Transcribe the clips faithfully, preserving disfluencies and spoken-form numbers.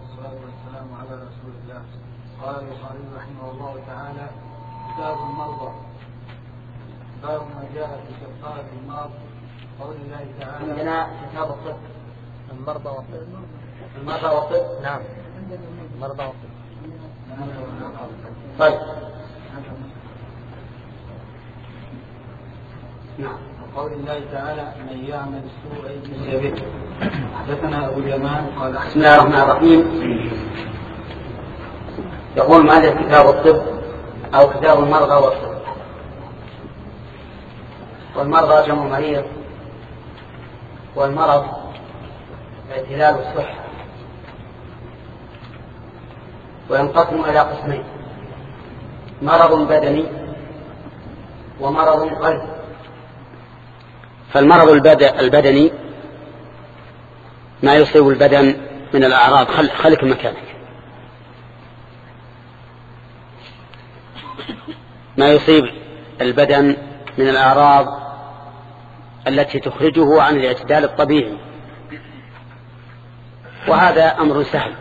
والصلاة والسلام على رسول الله. قال البخاري رحمه الله تعالى: كتاب المرضى، باب ما جاء في كفارة المرض. قول الله تعالى: عندنا كتاب الطب، المرضى والطب. المرضى والطب. نعم، المرضى والطب. طيب. نعم. قول الله تعالى: من يعمل السوء يجزى به. حدثنا أبو اليمان قال: بسم الله الرحمن الرحيم. يقول مؤلف كتاب الطب أو كتاب المرضى والطب. والمرضى جمع مريض، والمرض اعتلال الصحة، وينقسم إلى قسمين: مرض بدني ومرض قلبي. فالمرض البدني ما يصيب البدن من الأعراض. خل خلك مكانك. ما يصيب البدن من الأعراض التي تخرجه عن الاعتدال الطبيعي، وهذا أمر سهل.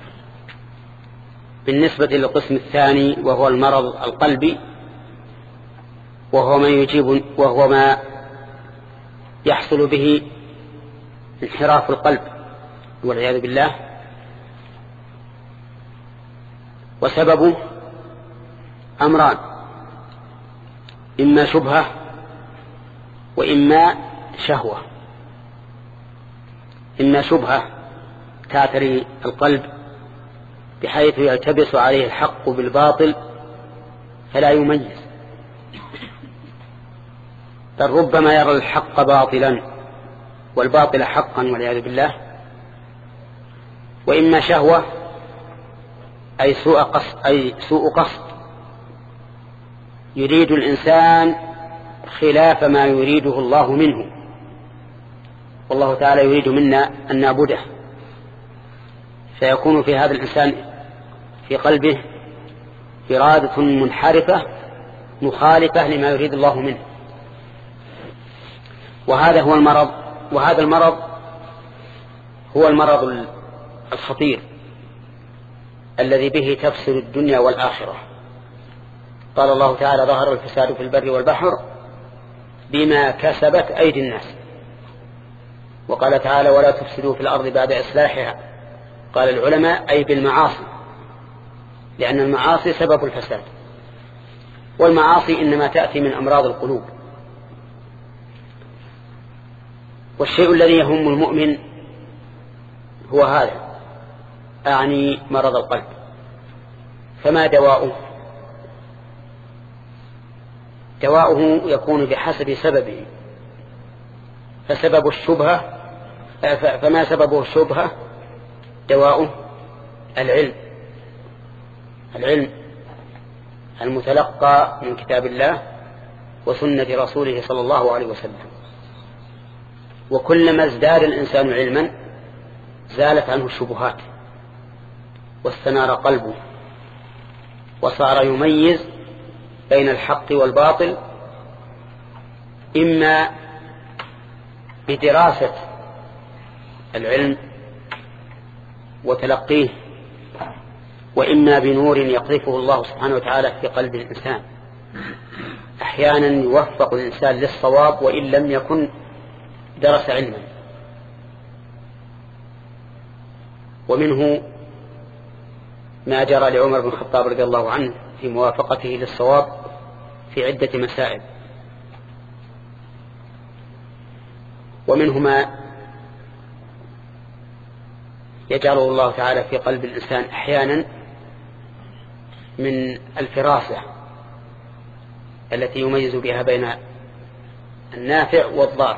بالنسبة للقسم الثاني وهو المرض القلبي، وهو ما يجيب وهو ما يحصل به انحراف القلب والعياذ بالله، وسببه أمران: إما شبهة وإما شهوة. إما شبهة تعتري القلب بحيث يلتبس عليه الحق بالباطل فلا يميز، بل ربما يرى الحق باطلا والباطل حقا والعياذ بالله. وإما شهوة أي سوء قصد، أي سوء قصد، يريد الإنسان خلاف ما يريده الله منه، والله تعالى يريد منا أن نعبده، فيكون في هذا الإنسان في قلبه إرادة منحرفة مخالفة لما يريد الله منه. وهذا هو المرض، وهذا المرض هو المرض الخطير الذي به تفسد الدنيا والآخرة. قال الله تعالى: ظهر الفساد في البر والبحر بما كسبت أيدي الناس. وقال تعالى: ولا تفسدوا في الأرض بعد إصلاحها. قال العلماء: أي بالمعاصي، لأن المعاصي سبب الفساد، والمعاصي إنما تأتي من أمراض القلوب. والشيء الذي يهم المؤمن هو هذا، أعني مرض القلب. فما دواؤه؟ دواؤه يكون بحسب سببه. فسبب الشبهة فما سببه الشبهة دواؤه العلم العلم المتلقى من كتاب الله وسنة رسوله صلى الله عليه وسلم. وكلما ازداد الإنسان علما زالت عنه الشبهات واستنار قلبه وصار يميز بين الحق والباطل، إما بدراسة العلم وتلقيه، وإما بنور يقذفه الله سبحانه وتعالى في قلب الإنسان. أحيانا يوفق الإنسان للصواب وإن لم يكن درس علما. ومنه ما جرى لعمر بن الخطاب رضي الله عنه في موافقته للصواب في عدة مسائل. ومنه ما يجعله الله تعالى في قلب الإنسان أحيانا من الفراسة التي يميز بها بين النافع والضار.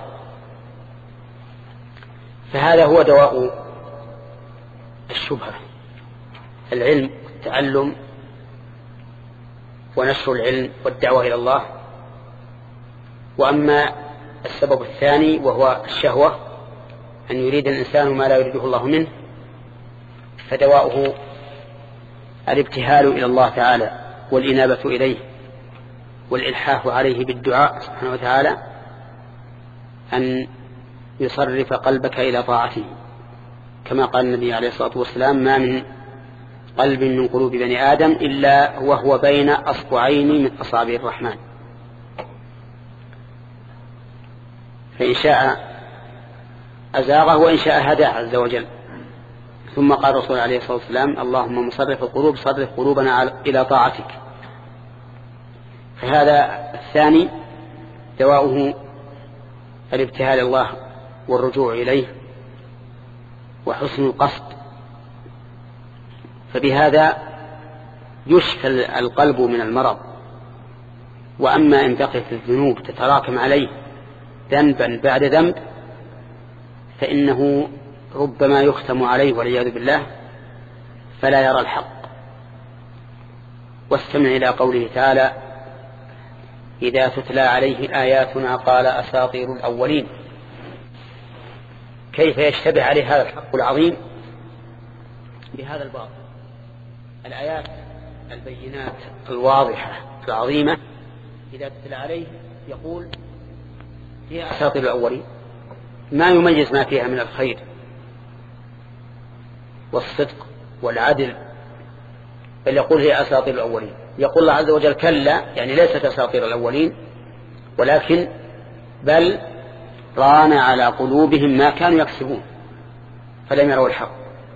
فهذا هو دواء الشبهة: العلم والتعلم ونشر العلم والدعوة إلى الله. وأما السبب الثاني وهو الشهوة، أن يريد الإنسان ما لا يريده الله منه، فدواؤه الابتهال إلى الله تعالى والإنابة إليه والإلحاح عليه بالدعاء سبحانه وتعالى أن يصرف قلبك إلى طاعته. كما قال النبي عليه الصلاة والسلام: ما من قلب من قلوب بني آدم إلا وهو بين أصبعين من أصابع الرحمن، فإن شاء أزاغه وإن شاء هداه عز وجل. ثم قال الرسول عليه الصلاة والسلام: اللهم مصرف القلوب صرف قلوبنا إلى طاعتك. فهذا الثاني دواؤه الابتهال الله والرجوع إليه وحسن القصد، فبهذا يشفى القلب من المرض. وأما إن بقيت الذنوب تتراكم عليه ذنبا بعد ذنب فإنه ربما يختم عليه والعياذ بالله فلا يرى الحق. واستمع إلى قوله تعالى: إذا تتلى عليه آياتنا قال أساطير الأولين. كيف يشتبه عليه هذا الحق العظيم بهذا الباطل؟ الآيات البينات الواضحة العظيمة إذا تتلى عليه يقول هي أساطير الأولين، ما يميز ما فيها من الخير والصدق والعدل، بل يقول هي أساطير الأولين. يقول الله عز وجل: كلا، يعني ليست أساطير الأولين، ولكن بل ران على قلوبهم ما كانوا يكسبون فلم يروا الحق.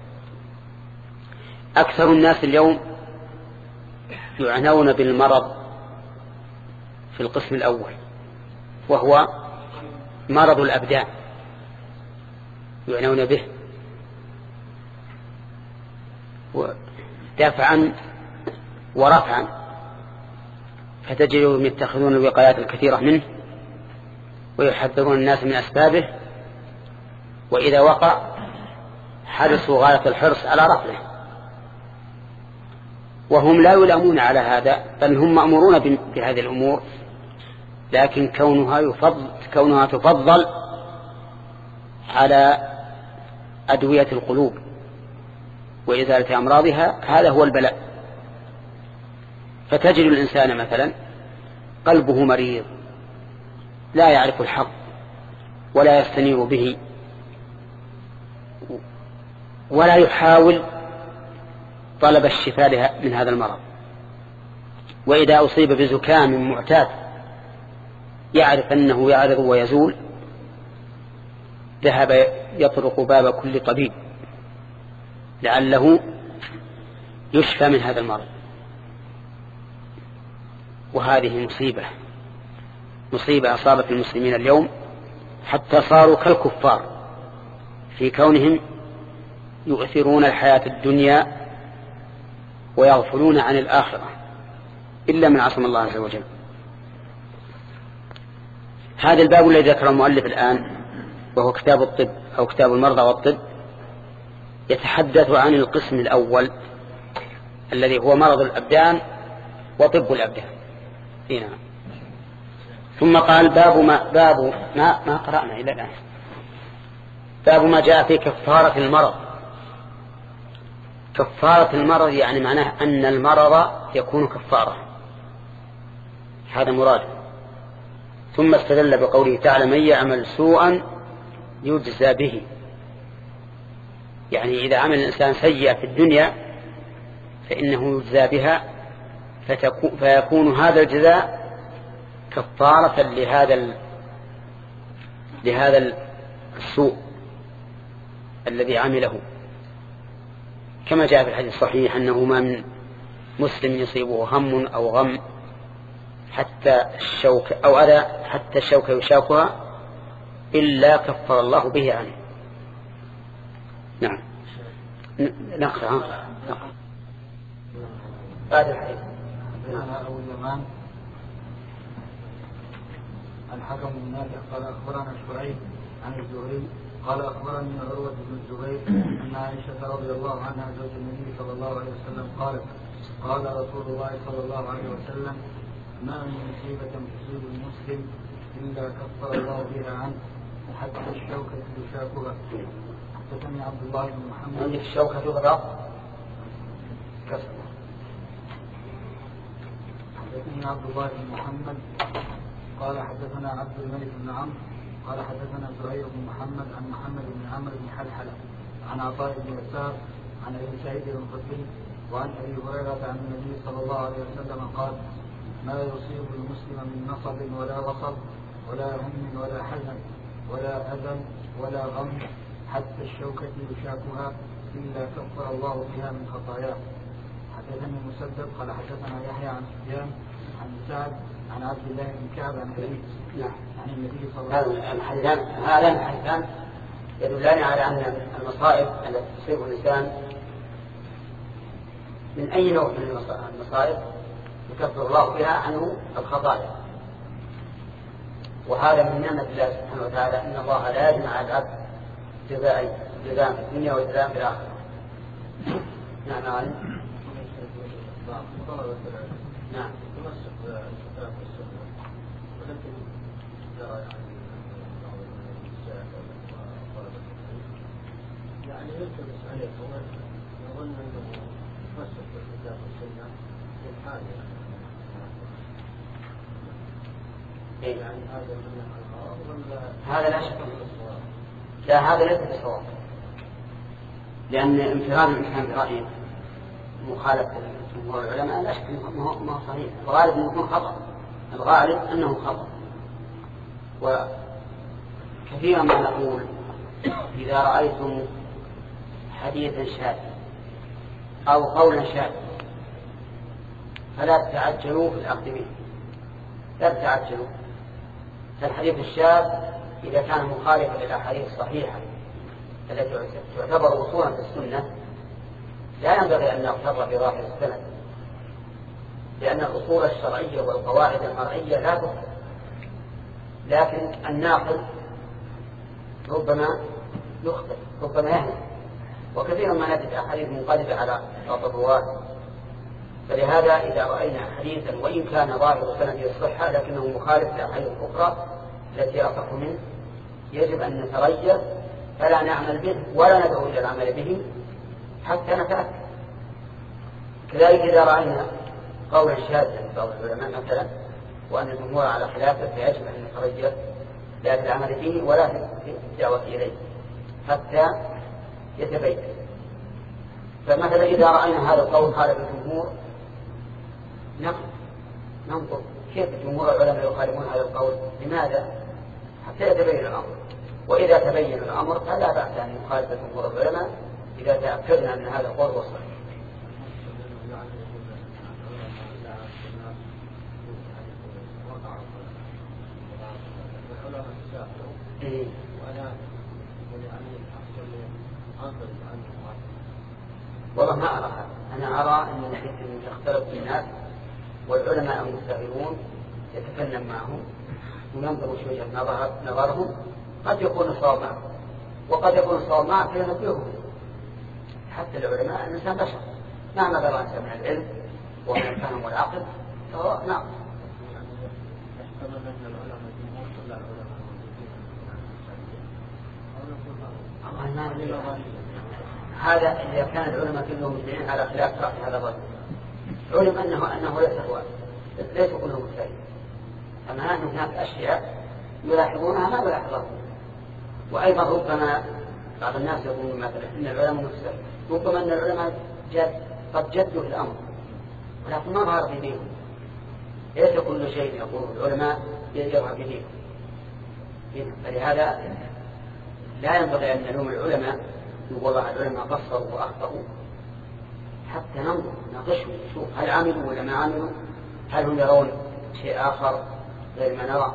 أكثر الناس اليوم يعنون بالمرض في القسم الأول، وهو مرض الأبدان، يعنون به دافعا ورفعا، فتجدهم يتخذون الوقايات الكثيرة منه ويحذرون الناس من أسبابه، وإذا وقع حرصوا غاية الحرص على رفعه، وهم لا يلامون على هذا، بل هم مأمورون بهذه الأمور، لكن كونها يفضل كونها تفضل على أدوية القلوب وإزالة أمراضها، هذا هو البلاء. فتجد الإنسان مثلا قلبه مريض لا يعرف الحق ولا يستنير به ولا يحاول طلب الشفاء من هذا المرض، وإذا أصيب بزكام معتاد يعرف أنه يعرض ويزول ذهب يطرق باب كل طبيب لعله يشفى من هذا المرض. وهذه مصيبة مصيبة أصابت المسلمين اليوم، حتى صاروا كالكفار في كونهم يؤثرون الحياة الدنيا ويغفلون عن الآخرة إلا من عصم الله عز وجل. هذا الباب الذي ذكر المؤلف الآن وهو كتاب الطب أو كتاب المرضى والطب يتحدث عن القسم الأول الذي هو مرض الأبدان وطب الأبدان. هنا ثم قال: باب ما باب ما ما قرأنا إلى الآن باب ما جاء في كفارة المرض. كفارة المرض يعني معناه أن المرض يكون كفارة، هذا مراد. ثم استدل بقوله تعالى: من يعمل سوءا يجزى به، يعني إذا عمل الإنسان سيئة في الدنيا فإنه يجزى بها، فيكون هذا الجزاء كفارة لهذا لهذا السوء الذي عمله، كما جاء في الحديث الصحيح أنه ما من مسلم يصيبه هم أو غم حتى الشوك أو أذى حتى الشوك يشاكها إلا كفر الله به عنه. نعم نقرأ بعد الحديث. حدثنا أبو اليمان الحكم بن نافع قال أخبرنا شعيب عن الزهري قال أخبرني عروة بن الزبير أن عائشة رضي الله عنها زوج النبي صلى الله عليه وسلم قالت: قال رسول الله صلى الله عليه وسلم: ما من مصيبة تصيب المسلم إلا كفر الله بها عنه حتى الشوكة يشاكها. حدثني عبد الله بن محمد. عندك الشوكة تغضب كسر. حدثني عبد الله بن محمد قال حدثنا عبد الملك بن عمرو قال حدثنا زهير بن محمد عن محمد بن عمرو بن حلحلة عن عطاء بن يسار عن ابي سعيد الخدري وعن ابي هريره عن النبي صلى الله عليه وسلم قال: ما يصيب المسلم من نصب ولا وصب ولا هم ولا حزن ولا اذى ولا غم حتى الشوكة يشاكها إلا كفر الله بها من خطاياه. حدثني مسدد قال حدثنا يحيى عن سفيان عن سعد عن عبد الله بن كعب عن أبي عن النبي صلى الله عليه وسلم. هذا الحديثان يدلان على أن المصائب التي تصيب الإنسان من أي نوع من المصائب يكفر الله بها عنه الخطايا، وهذا من نعمة الله سبحانه وتعالى إن الله لا يجمع على العبد جزاء جزاء في الدنيا وجزاء في الآخرة. نعم نعم نعم يعني يلتمس عليكم يظن انه مسك بالكتاب والسنه في الحال يعني هذا هذا لا شك لا هذا ليس بالصواب، لأن انفراد الإنسان برأيه مخالفة جمهور العلماء لا شك أنه ما هو صحيح، الغالب أنه يكون خطأ، الغالب أنه خطأ. وكثيرا ما نقول إذا رأيتم حديثا شاذا أو قولا شاذا فلا تتعجلوا في الأخذ به، لا تتعجلوا. فالحديث الشاذ إذا كان مخالفا للأحاديث الصحيحة التي تعتبر أصولا في السنة لا ينبغي أن نغتر بظاهر السند، لأن الأصول الشرعية والقواعد المرعية لا تخطئ، لكن الناقل ربما يخطئ ربما يهلك، وكثيرا ما نجد أحاديث منقلبة على الرواة. فلهذا إذا رأينا حديثا وإن كان ظاهر سنده الصحة لكنه مخالف لأحاديث أخرى التي أصح منه يجب أن نتريث فلا نعمل به ولا ندعو إلى العمل به حتى نتأكد. كذلك إذا رأينا قولا شاذا من بعض العلماء مثلا وأن الجمهور على خلافه فيجب أن نتريث لا في العمل به ولا في الدعوة إليه حتى يتبين. فمثلا إذا رأينا هذا القول خالف الجمهور ننظر كيف جمهور العلماء يخالفون هذا القول، لماذا؟ حتى يتبين الأمر. وإذا تبين الأمر فلا بأس أن يخالف جمهور العلماء إذا تأكدنا أن هذا القول هو الصحيح. والله ما أرى، أنا أرى أن أن يختلط الناس والعلماء المستغربون يتكلم معهم وينظر وش وجه نظرهم، قد يكون الصواب معه وقد يكون الصواب معه فينبههم. حتى العلماء الإنسان بشر مهما بلغ الإنسان من العلم ومن الفهم والعقل فهو ناقص. هذا إذا كان العلماء كلهم مجمعين على خلاف رأي هذا الرجل علم أنه أنه ليس هو ليس كلهم مجتهدين، أما أن هناك أشياء يلاحظونها ما يلاحظونها. وأيضا ربما بعض الناس يقولون مثلا إن العلماء مجتهدين، ربما أن العلماء جد قد جدوا في الأمر ولكن ما ظهر بدينهم. ليس كل شيء يقول العلماء يظهر بدينهم، فلهذا لا ينبغي أن نلوم العلماء يقول العلماء قصروا وأخطأوا، حتى ننظر نناقشهم نشوف هل عملوا ولا ما عملوا، هل هم يرون شيء آخر غير ما نرى.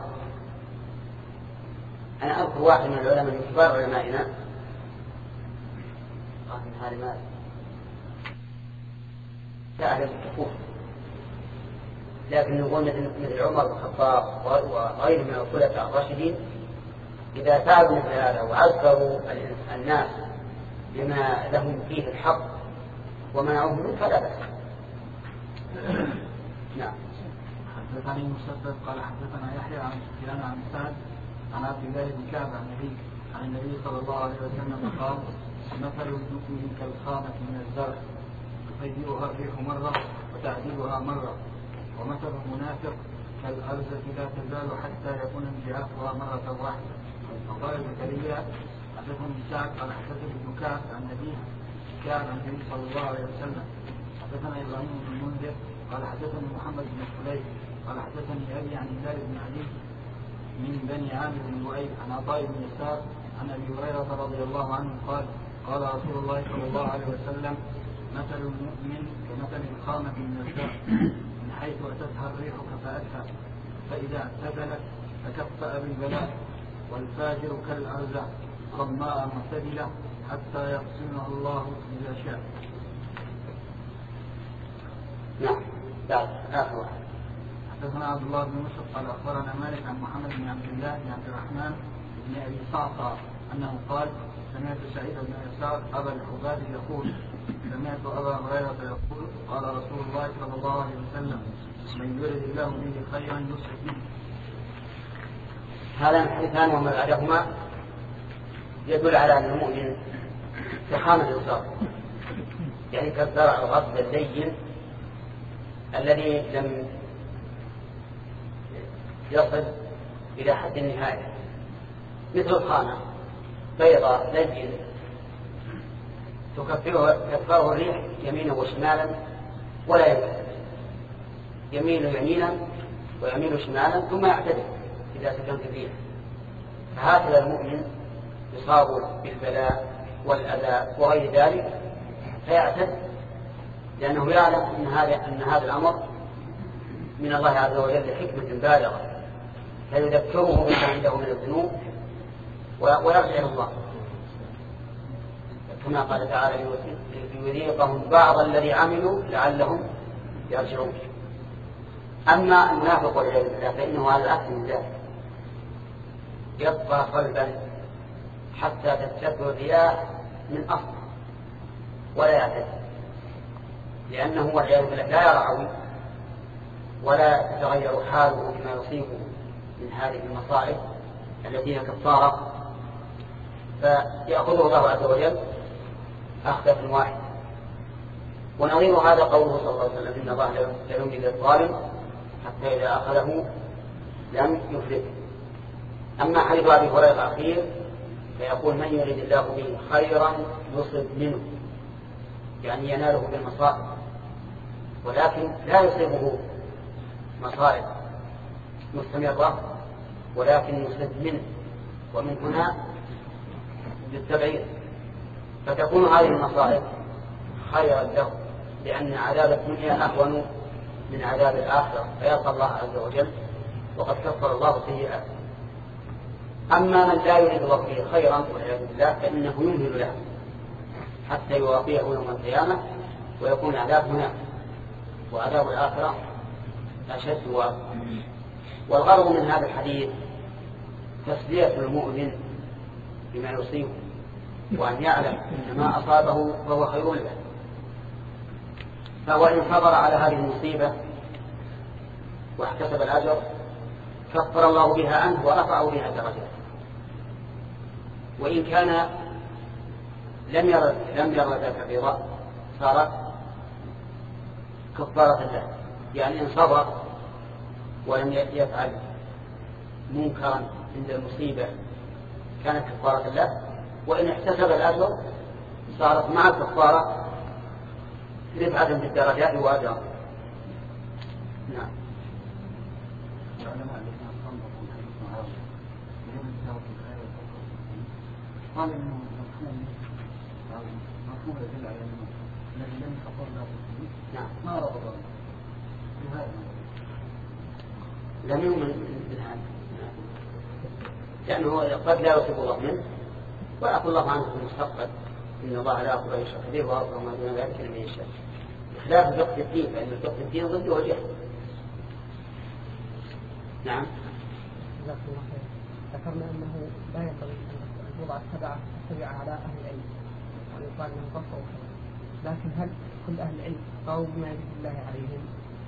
أنا أذكر واحد من العلماء من كبار علمائنا قال من هذا المال لا أعلم الحقوق، لكن نقول مثل عمر بن الخطاب وغيره من الخلفاء الراشدين إذا فعلوا مثل هذا وعذروا الناس بما لهم فيه الحق ومنعوهم منه فلا بأس. نعم. حدثني مسدد قال حدثنا يحيى عن سفيان عن سعد عن عبد الله بن كعب عن النبي عن النبي صلى الله عليه وسلم قال: مثل المؤمن كالخامة من الزرع تطيبها الريح مرة وتعذبها مرة، ومثل المنافق كالأرزة لا تزال حتى يكون انبعاثها مرة واحدة. وقال زكريا: حدثني سعد قال حدثني ابن كعب عن أبيه كعب عن النبي صلى الله عليه وسلم. حدثنا إبراهيم بن المنذر قال حدثني محمد بن خليل قال حدثني أبي عن هلال بن علي من بني عامر بن لؤي عن عطاء بن يسار عن أبي هريرة رضي الله عنه قال قال رسول الله صلى الله عليه وسلم مثل المؤمن كمثل الخامة من الزرع من حيث أتتها الريح كفأتها فإذا اعتزلت فكفأ بالبلاء والفاجر كالأرزاق صماء معتدلة حتى يقسمه الله إذا شاء. نعم. بعد آخر واحد. حدثنا عبد الله بن يوسف قال أخبرنا مالك عن محمد بن عبد الله بن عبد الرحمن بن أبي صعصع أنه قال سمعت سعيد بن يسار أبا الحباب يقول سمعت أبا هريرة يقول قال رسول الله صلى الله عليه وسلم من يرد الله به خيرا يصلح به. هذا الحديثان وما بعدهما يدل على أن المؤمن كخامة الصبر، يعني كالزرع الغصب اللين الذي لم يصل إلى حد النهاية، مثل الخامة بيضاء لين تكفره الريح يمينا وشمالا ولا ينفذ، يميل يمينا ويميل شمالا ثم يعتدل إذا سكنت الريح. فهكذا المؤمن يصاب بالبلاء والأذى وغير ذلك فيعتد، لأنه يعلم أن هذا أن هذا الأمر من الله عز وجل لحكمة بالغة، فيذكره بما عنده من الذنوب ويرجع إلى الله، كما قال تعالى ليذيقهم بعض الذي عملوا لعلهم يرجعون. أما النافق والعياذ بالله فإنه على العكس من ذلك، يبقى قلبا حتى تتبع الرياح من أصله ولا يعتد، لأنه والعياذ بالله لا يرعوي ولا تتغير حاله بما يصيبه من هذه المصائب التي هي كفارة، فيأخذه الله عز وجل أخذة واحدة. ونظير هذا قوله صلى الله عليه وسلم إن الله لا يملك الظالم حتى إذا أخذه لم يفلته. أما حديث أبي هريرة الأخير فيقول من يريد الله به خيرا يصب منه، يعني يناله بالمصائب، ولكن لا يصيبه مصائب مستمرة ولكن يصب منه، ومن هنا للتبعير، فتكون هذه المصائب خيرا له لأن عذاب الدنيا أهون من عذاب الآخرة، فيلقى الله عز وجل وقد كفر الله سيئاته. أما من لا يريد الله به خيرا والعياذ بالله فإنه يمهل له حتى يواقيه يوم القيامة ويكون عذاب هناك، وعذاب الآخرة أشد واقع. والغرض من هذا الحديث تسلية المؤمن بما يصيبه، وأن يعلم أن ما أصابه فهو خير له، فهو إن صبر على هذه المصيبة واحتسب الأجر كفر الله بها عنه ورفعه بها درجات. وإن كان لم يرى لم يرى ذاك الرضا صارت كفارة له، يعني إن صبر ولم يفعل منكرا عند المصيبة كانت كفارة له، وإن احتسب الأجر صارت مع الكفارة رفعة بالدرجات وأجرا. نعم. قال إنه مفهوم مفهوم يدل على أنه الذي لم يخبر له نعم ما ربط بهذا لم يؤمن بالهذا، لأنه قد لا يصيب الله منه ويأخذ الله عنه في المستقبل، إن الله لا يأخذ أي شيء كبير وأكبر ما دون ذلك لمن يشاء، بخلاف فقه الدين فإن فقه الدين ضده الجهل. نعم. ذكرنا أنه لا ينبغي أن يوضع التبعة التبعة على أهل العلم ويقال أنه كفر وكفر، لكن هل كل أهل العلم قالوا بما يجب الله عليهم؟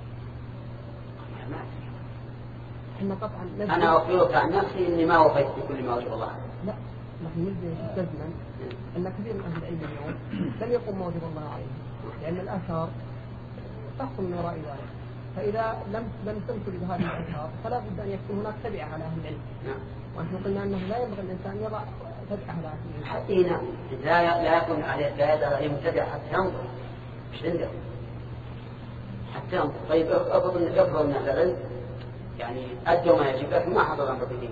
إحنا قطعا أنا أخبرك عن نفسي إني ما وفيت بكل ما وجب الله عليه. لا، نحن نجد جزما أن كثير من أهل العلم اليوم لم يقم ما وجب الله عليهم، لأن الآثار تحصل من وراء ذلك، فإذا لم لم تنفذ هذه الآثار فلا بد أن يكون هناك تبعة على أهل العلم. نعم. ونحن قلنا أنه لا ينبغي الإنسان يضع مبتدعة لا حتى نعم لا لا يكون عليه لا يدعى عليه مبتدع حتى ينظر مش عنده حتى ينظر. طيب أفضل أن يفرض من أهل العلم يعني أدوا ما يجب لكن ما حضر أمر بدين.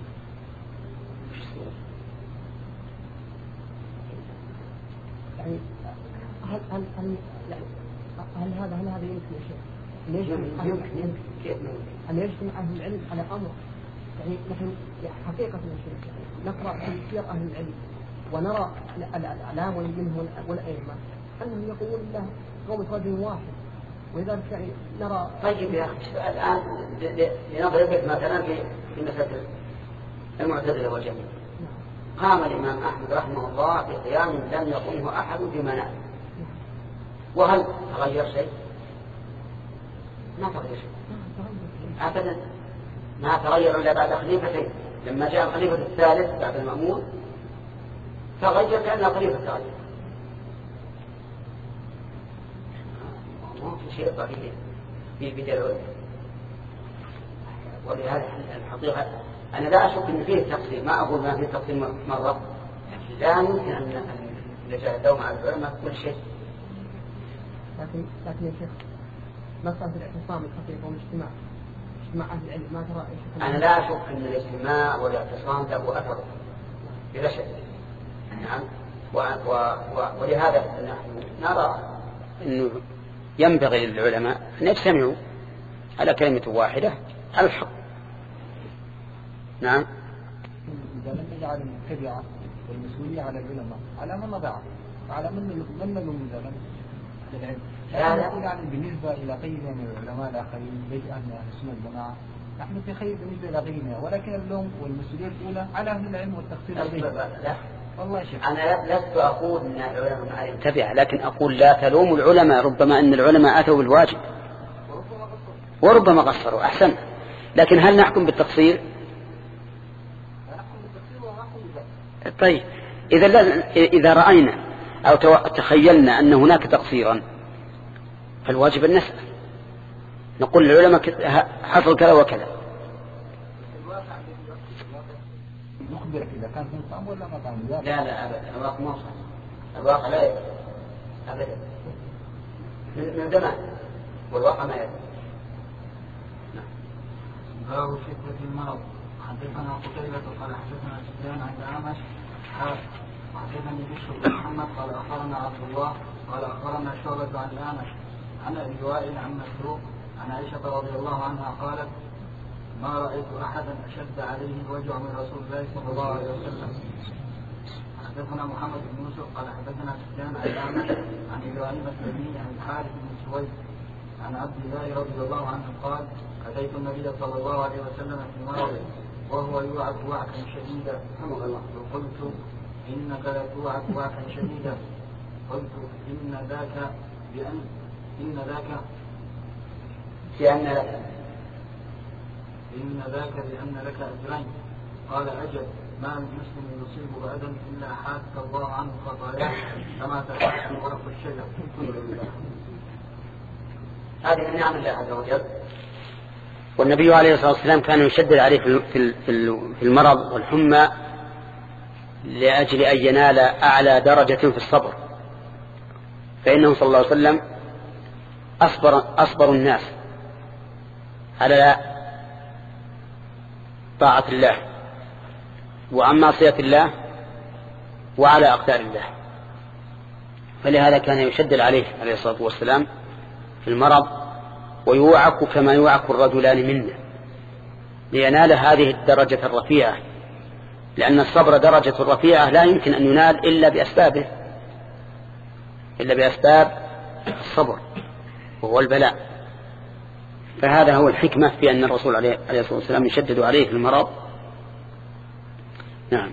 يعني هل هل هل يعني هل هذا هل هذا يمكن يا شيخ؟ يمكن يمكن كيف أن يجتمع أهل العلم على أمر يعني نحن حقيقة يا شيخ نقرأ في سير أهل العلم ونرى الأعلام منهم والأئمة أنهم يقولون له قوم رجل واحد ولذلك يعني نرى. طيب يا أخي الآن لنضرب لك مثلا في في مسألة المعتزلة والجميع. قام الإمام أحمد رحمه الله بقيام لم يقومه أحد بمنام وهل تغير شيء؟ ما تغير شيء أبدا ما تغير إلا بعد خليفتين. لما جاء الخليفة الثالث بعد المأمون تغير كأن الخليفة تغير. ما في شيء ضريح في بداية. ولهذا الحقيقة أنا لا أشك أن فيه تقصير ما أقول ما فيه تقصير مرة لكن لا يمكن أن نجاهدوا مع العلماء كل شيء. لكن لكن يا شيخ مسألة الاعتصام الحقيقة والاجتماع اجتماع أهل العلم ما ترى إيش؟ أنا لا أشك أن الاجتماع والاعتصام له أثر بلا شك. نعم و... و... و... ولهذا نحن نرى أنه ينبغي للعلماء أن يجتمعوا على كلمة واحدة على الحق. نعم. إذا لم يجعل المتبعة والمسؤولية على العلماء على من نضعه على من من من ذلك العلم. لا لا يعني بالنسبة إلى غيرنا من العلماء الآخرين ليس أهل السنة الجماعة نحن في خير بالنسبة إلى غيرنا ولكن اللوم والمسؤولية الأولى على أهل العلم والتقصير. لا والله شيخ أنا لست أقول أن العلماء تبع لكن أقول لا تلوم العلماء ربما أن العلماء أتوا بالواجب وربما قصروا أحسن لكن هل نحكم بالتقصير؟ طيب إذا إذا رأينا أو تخيلنا أن هناك تقصيرا فالواجب أن نسأل نقول للعلماء حصل كذا وكذا. نخبرك إذا كان في صعب ولا ما كان. لا لا أبدا الواقع ما صار الواقع لا يبقى أبدا من زمان والواقع ما يبقى. باب شدة المرض. حدثنا قتيبة قال حدثنا سفيان عن الأعمش حدثني بشر بن محمد قال أخبرنا عبد الله قال أخبرنا شعبة عن الأعمش عن أبي وائل عن مسروق عن عائشة رضي الله عنها قالت ما رأيت أحدا أشد عليه الوجع من رسول الله صلى الله عليه وسلم. حدثنا محمد بن يوسف قال حدثنا سفيان عن الأعمش عن إبراهيم التيمي عن الحارث بن سويد عن عبد الله رضي الله عنه قال أتيت النبي صلى الله عليه وسلم في مرضه وهو يوعك وعكا شديدا وقلت إنك لتوعك وعكا شديدا قلت إن ذاك بأن إن ذاك بأن لك إن ذاك بأن لك أجرين قال أجل ما من مسلم يصيب أذى إلا حاك الله عنه خطاياه كما تحاك ورق الشجر. هذه من نعم الله عز وجل. والنبي عليه الصلاة والسلام كان يشدد عليه في في المرض والحمى لأجل أن ينال أعلى درجة في الصبر فإنه صلى الله عليه وسلم أصبر, أصبر الناس على طاعة الله وعن معصية الله وعلى أقدار الله فلهذا كان يشدد عليه عليه الصلاة والسلام في المرض ويوعك كما يوعك الرجلان منا لينال هذه الدرجة الرفيعة لأن الصبر درجة رفيعة لا يمكن أن ينال إلا بأسبابه إلا بأسباب الصبر وهو البلاء. فهذا هو الحكمة في أن الرسول عليه الصلاة والسلام يشدد عليه في المرض. نعم.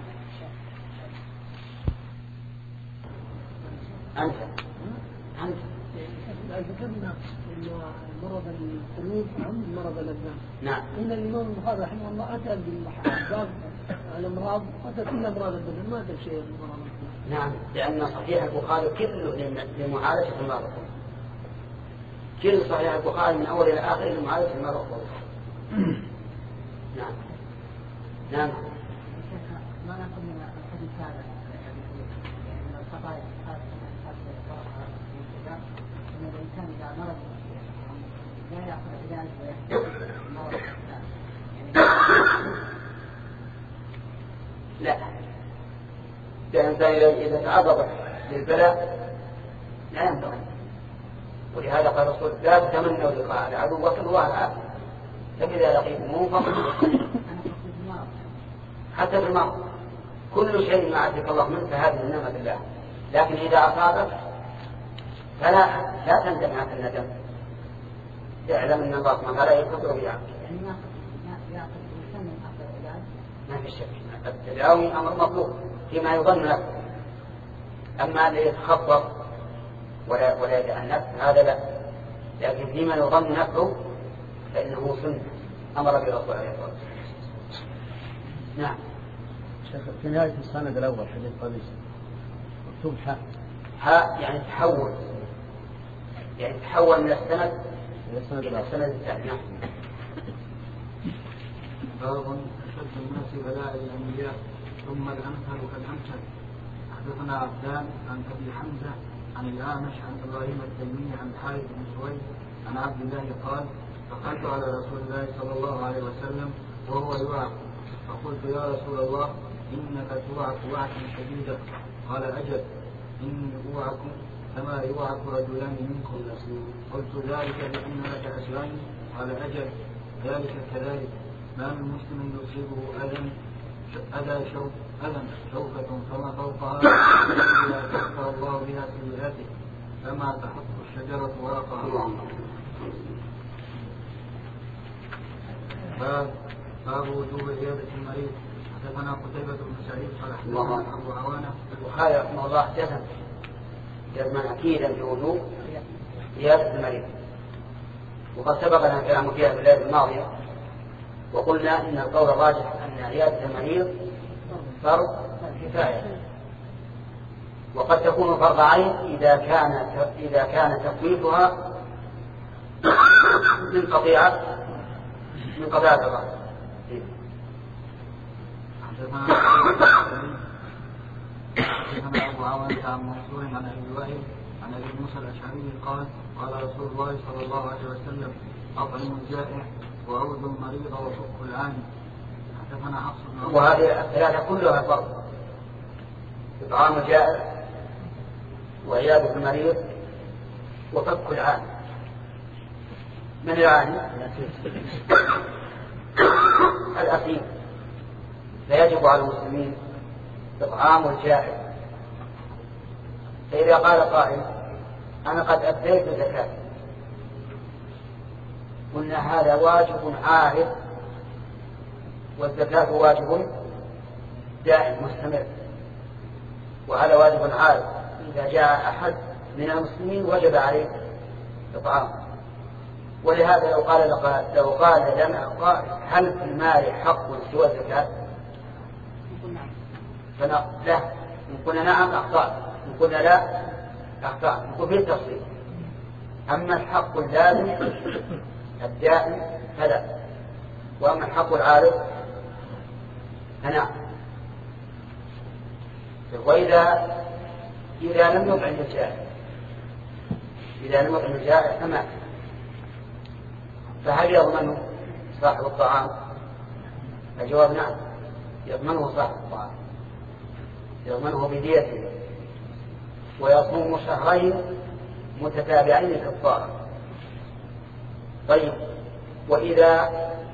أنت أنت ذكرنا مرض القلوب عن مرض الأبدان. نعم. إن الإمام البخاري رحمه الله أتى بالباب الأمراض أتى كل أمراض البدن ما أتى شيء من مرض القلوب. نعم لأن صحيح البخاري كله لمعالجة المرض كل صحيح البخاري من أول إلى آخر لمعالجة المرض. نعم. نعم. ما نقول من الحديث لا، الإنسان إذا تعرض للبلاء لا ينبغي. ولهذا قال الرسول لا تتمنوا لقاء العدو وصل الله العافية، فإذا لقيتموه فقد حتى في الماضي كل شيء ما عافيك الله منه فهذه من نعمة الله، لكن إذا أصابك فلا لا تندم على الندم، اعلم أن الله سبحانه وتعالى يقدر بها. ما في شك التداوي أمر مطلوب فيما يظن له، أما الذي يتخبط ولا ولا يتأنف هذا لا، لكن فيما يظن نفعه فإنه سنة أمر به الرسول عليه الصلاة والسلام. نعم. شيخ في نهاية السند الأول حديث قبيس مكتوب حاء. حاء يعني تحول، يعني تحول من السند إلى السند الثاني. باب أشد الناس بلاء الأنبياء ثم الأمثل كالأمثل. حدثنا عبدان عن أبي حمزة عن الأعمش عن إبراهيم التيمي عن خالد بن سويد عن عبد الله قال دخلت على رسول الله صلى الله عليه وسلم وهو يوعك فقلت يا رسول الله إنك توعك وعكا شديدا. قال أجل إني أوعك كما يوعك رجلان منكم. قلت ذلك بأن لك أسرين. قال أجل ذلك كذلك ما من مسلم يصيبه أذى أذى شوك أذى شوكة فما فوقها إلا كفر الله بها سيئاته فما تحط الشجرة ورقها. باب باب وجوب عيادة المريض. حدثنا قتيبة بن سعيد قال حدثنا أبو عوانة. البخاري رحمه الله جزم جزما أكيدا بوجوب عيادة المريض، وقد سبقنا الكلام فيها في الليلة الماضية وقلنا إن القول الراجح أن عيادة المريض فرض كفاية، وقد تكون فرض عين إذا كان إذا كان تخفيفها من قطيعة من قطيعة الرأس. حدثنا أبو عوانة عن منصور عن أبي وائل عن أبي موسى الأشعري قال قال رسول الله صلى الله عليه وسلم أطعم الجائع وعود المريض وفك العاني. حدثنا حفص بن وهذه الثلاثة كلها فرض: إطعام الجائع وعيادة المريض وفك العاني. من العاني؟ الأسير. فيجب على المسلمين إطعام الجائع. فإذا قال قائل أنا قد أديت زكاة، قلنا هذا واجب عارض، والزكاة واجب دائم مستمر، وهذا واجب عارض. إذا جاء أحد من المسلمين وجب عليه إطعام. ولهذا لو قال لو قال لنا قائل هل في المال حق سوى الزكاة؟ لا. إن قلنا نعم أخطأ، إن قلنا لا أخطأ، نقول في التفصيل. أما الحق اللازم الدائم فلا، وأما الحق العارض فنعم. وإذا إذا لم يطعم الجائع إذا لم يطعم الجائع فمات، فهل يضمنه صاحب الطعام؟ الجواب نعم، يضمنه صاحب الطعام، يضمنه بديته، ويصوم شهرين متتابعين كفارة. طيب، وإذا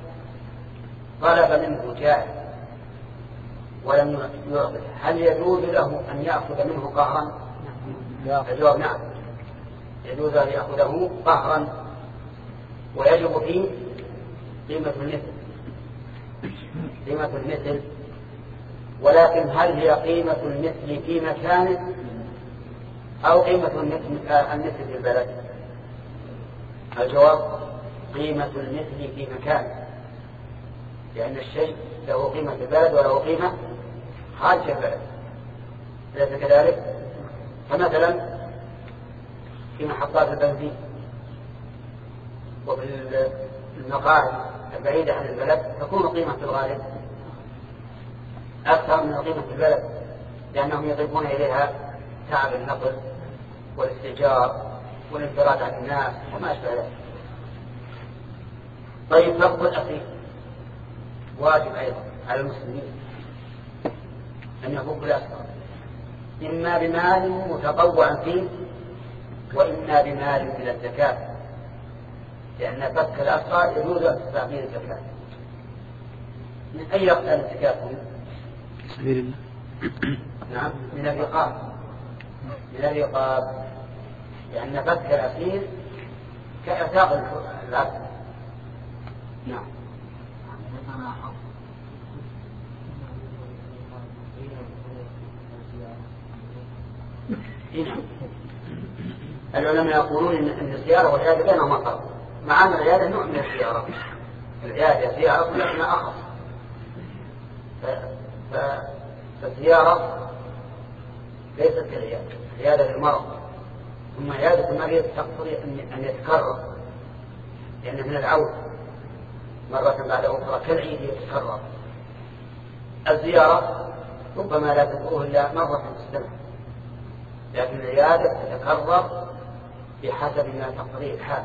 طلب منه جائع ولم يعطه هل يجوز له أن يأخذ منه قهرا؟ الجواب نعم، يجوز أن يأخذه قهرا، ويجب فيه قيمة المثل قيمة المثل ولكن هل هي قيمة المثل في مكانه أو قيمة المثل في البلد؟ الجواب قيمة المثل في مكانه، لأن الشيء له قيمة في البلد وله قيمة خارج البلد، ليس كذلك؟ فمثلا في محطات البنزين وفي المقاهي البعيدة عن البلد تكون قيمة في الغالب أكثر من قيمة البلد، لأنهم يضيفون إليها تعب النقل والاستئجار والانفراد عن الناس وما أشبه ذلك. طيب فقد الأخير واجب أيضا على المسلمين أن يفك الأسرى إما بمال متطوعا فيه وإما بمال من الزكاة، لأن فك الأسرى يجوز تعبير الزكاة. من أي أقسام الزكاة؟ سبيل الله. نعم، من الرقاب، من الرقاب، لأن فك الأسير كإعتاق العبد. نعم. هنا العلماء يقولون إن الزيارة والعيادة بينهما فرق، مع أن العيادة نوع من الزيارة، العيادة زيارة ولكن أخص. فالزيارة ليست كالعيادة، عيادة للمرض، ثم عيادة المريض تقتضي أن يتكرر، لأن من العود مرة بعد أخرى كالعيد يتكرر. الزيارة ربما لا تكون إلا مرة في السنة، لكن العيادة تتكرر بحسب ما تقتضيه الحال.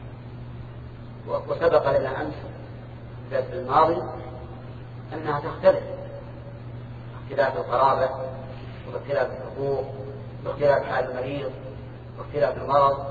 وسبق لنا أمس في الدرس الماضي أنها تختلف، اختلاف القرابة واختلاف الحقوق واختلاف حال المريض واختلاف المرض.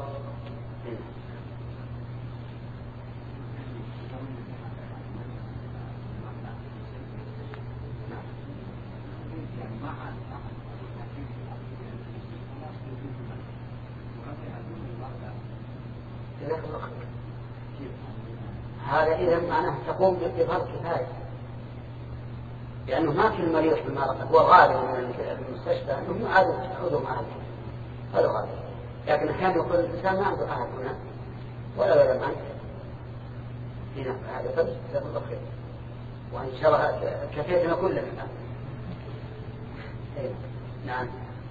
هذا إذا معناه تقوم بفرض كفاية، لأنه ما في المريض في المرض، هو غالب من المستشفى أنهم عادوا أهل، هذا غالب. لكن أحيانا يقول الإنسان ما عنده أهل هنا ولا ولا معك هنا، هذا فرض تفضل خير، وإن شاء الله كفيتنا كلنا الآن. نعم.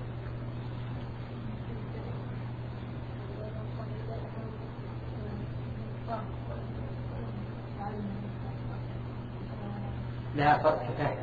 لا فرق كفاية.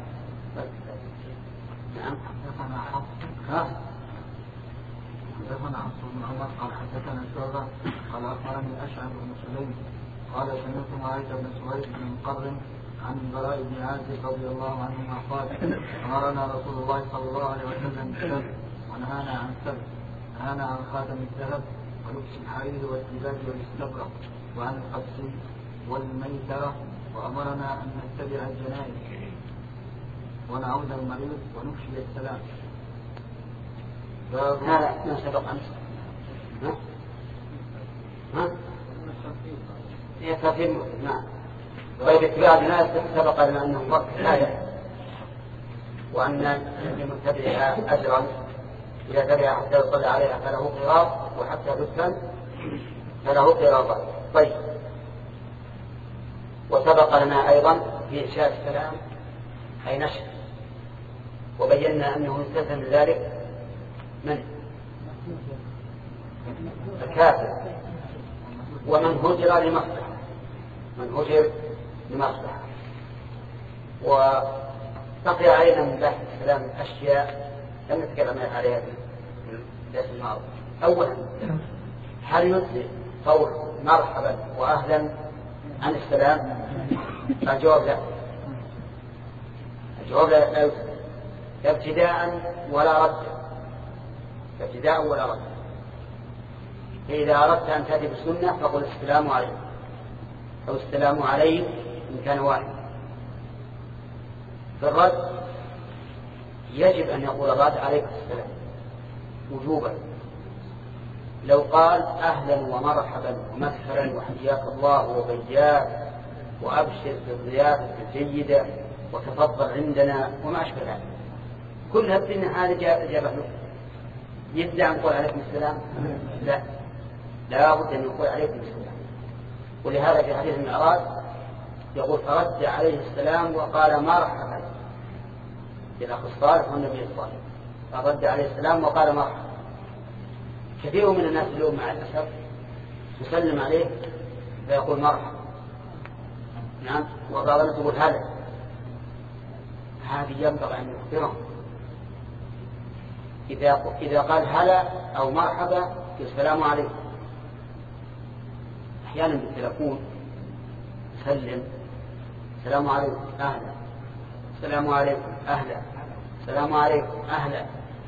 نعم. حدثنا حفص حدثنا حفص بن عمر قال حدثنا شعبة قال أخبرني الأشعث بن سليم قال سمعت معاذ بن سويد بن مقرن عن البراء بن عازب رضي الله عنهما قال أمرنا رسول الله صلى الله عليه وسلم بالسبت ونهانا عن السبت، نهانا عن خاتم الذهب ولبس الحرير والديباج والاستبرق وعن القبس والميترة، وأمرنا أن نتبع الجنائز ونعود المريض ونفشي السلام. هذا ما سبق أمس. ها؟ ها؟ هي تفهم. نعم. طيب اتباع الناس سبق لنا أنه فرق كفاية، وأن لمتبعها أجرا إذا تبع حتى يصلي عليها فله قراط، وحتى تدفن فله قراطان. طيب. وسبق لنا أيضا في إنشاء السلام أي نشر، وبينا أنه يستثنى من ذلك من الكافر ومن هجر لمصلحة، من هجر لمصلحة. وبقي علينا من بحث السلام أشياء لم نتكلم عليها في الدرس الماضي. أولا، هل يجزئ قول مرحبا وأهلا عن السلام؟ الجواب لا، الجواب لا يجزئ ابتداء ولا رد، ابتداء ولا رد. إذا أردت أن تأتي بالسنة فقل السلام عليكم أو السلام عليك إن كان واحد. في الرد يجب أن يقول الرد عليك السلام وجوبا. لو قال أهلا ومرحبا ومسهلا وحياك الله وبياك وأبشر بالضيافة الجيدة وتفضل عندنا وما أشبه ذلك، كل هذه هذه إجابة له. يبدأ أن يقول عليكم السلام؟ لا، لا بد أن يقول عليكم السلام. ولهذا في حديث المعراج يقول فرد عليه السلام وقال مرحبا، الأخ الصالح والنبي الصالح، فرد عليه السلام وقال مرحبا. كثير من الناس اليوم مع الأسف يسلم عليه فيقول مرحبا، نعم، وبعض الناس يقول هلا. هذه ينبغي أن يخبرهم إذا إذا قال هلا أو مرحبا السلام عليكم. أحيانا بالتلفون يسلم السلام عليكم أهلا، السلام عليكم أهلا، السلام عليكم أهلا.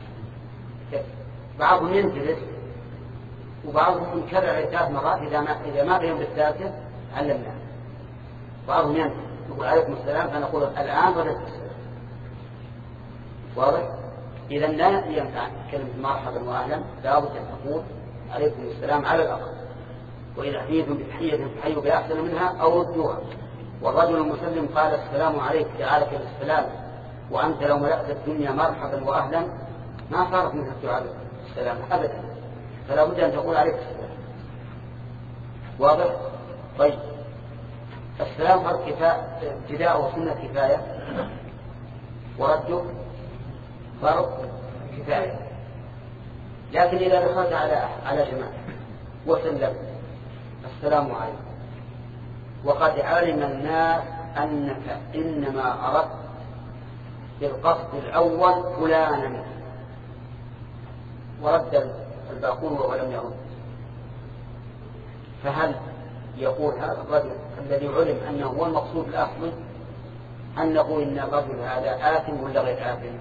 بعضهم ينتبه وبعضهم يكرر ثلاث مرات إذا ما إذا ما بهم بالثالثة علمنا. بعضهم ينتبه يقول عليكم السلام فنقول الآن ردت السلام. واضح؟ إذا لا ينفع كلمة مرحبا وأهلا، لا بد أن تقول عليكم السلام على الأقل، وإذا حييتم بتحية فحيوا بأحسن منها أو ردوها. والرجل المسلم قال السلام عليك جعلك بالسلام، وأنت لو ملأت الدنيا مرحبا وأهلا ما صارت منها الدعاء السلام أبدا، فلا بد أن تقول عليك السلام. واضح؟ طيب السلام فرض كفاية، ابتداء وسنة كفاية، ورده فرض كفاية. لكن إذا دخلت على على جماعة وسلمت السلام عليكم وقد علم الناس أنك إنما أردت بالقصد الأول فلانا، ورد الباقون ولم يرد، فهل يقول هذا الرجل الذي علم أنه هو المقصود الأصلي أن نقول إن الرجل هذا آثم ولا غير آثم؟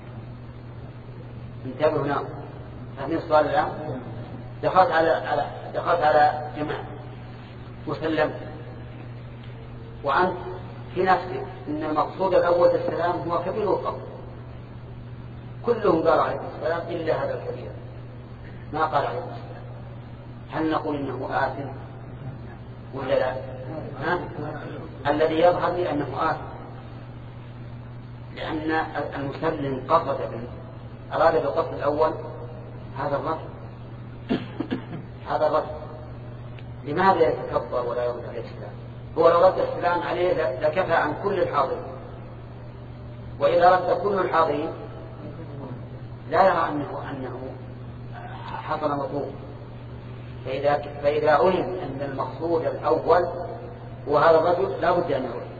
انتبهوا هنا، هذه السؤال الآن. دخلت على على دخلت على جماعة وسلمت، وأنت في نفسك إن المقصود الأول السلام هو كبير القبر، كلهم قالوا عليه السلام إلا هذا الكبير ما قال عليه السلام، هل نقول إنه آثم ولا لا؟ ها؟ الذي يظهر لي أنه آثم، لأن المسلم قصد به أراد بالقصد الأول هذا الرجل هذا الرجل لماذا يتكبر ولا يرد عليه السلام؟ هو لو رد السلام عليه لكفى عن كل الحاضرين، وإذا رد كل الحاضرين لا يرى أنه أنه حصل مطلوب. فإذا فإذا علم أن المقصود الأول هو هذا الرجل لا بد أن يرد.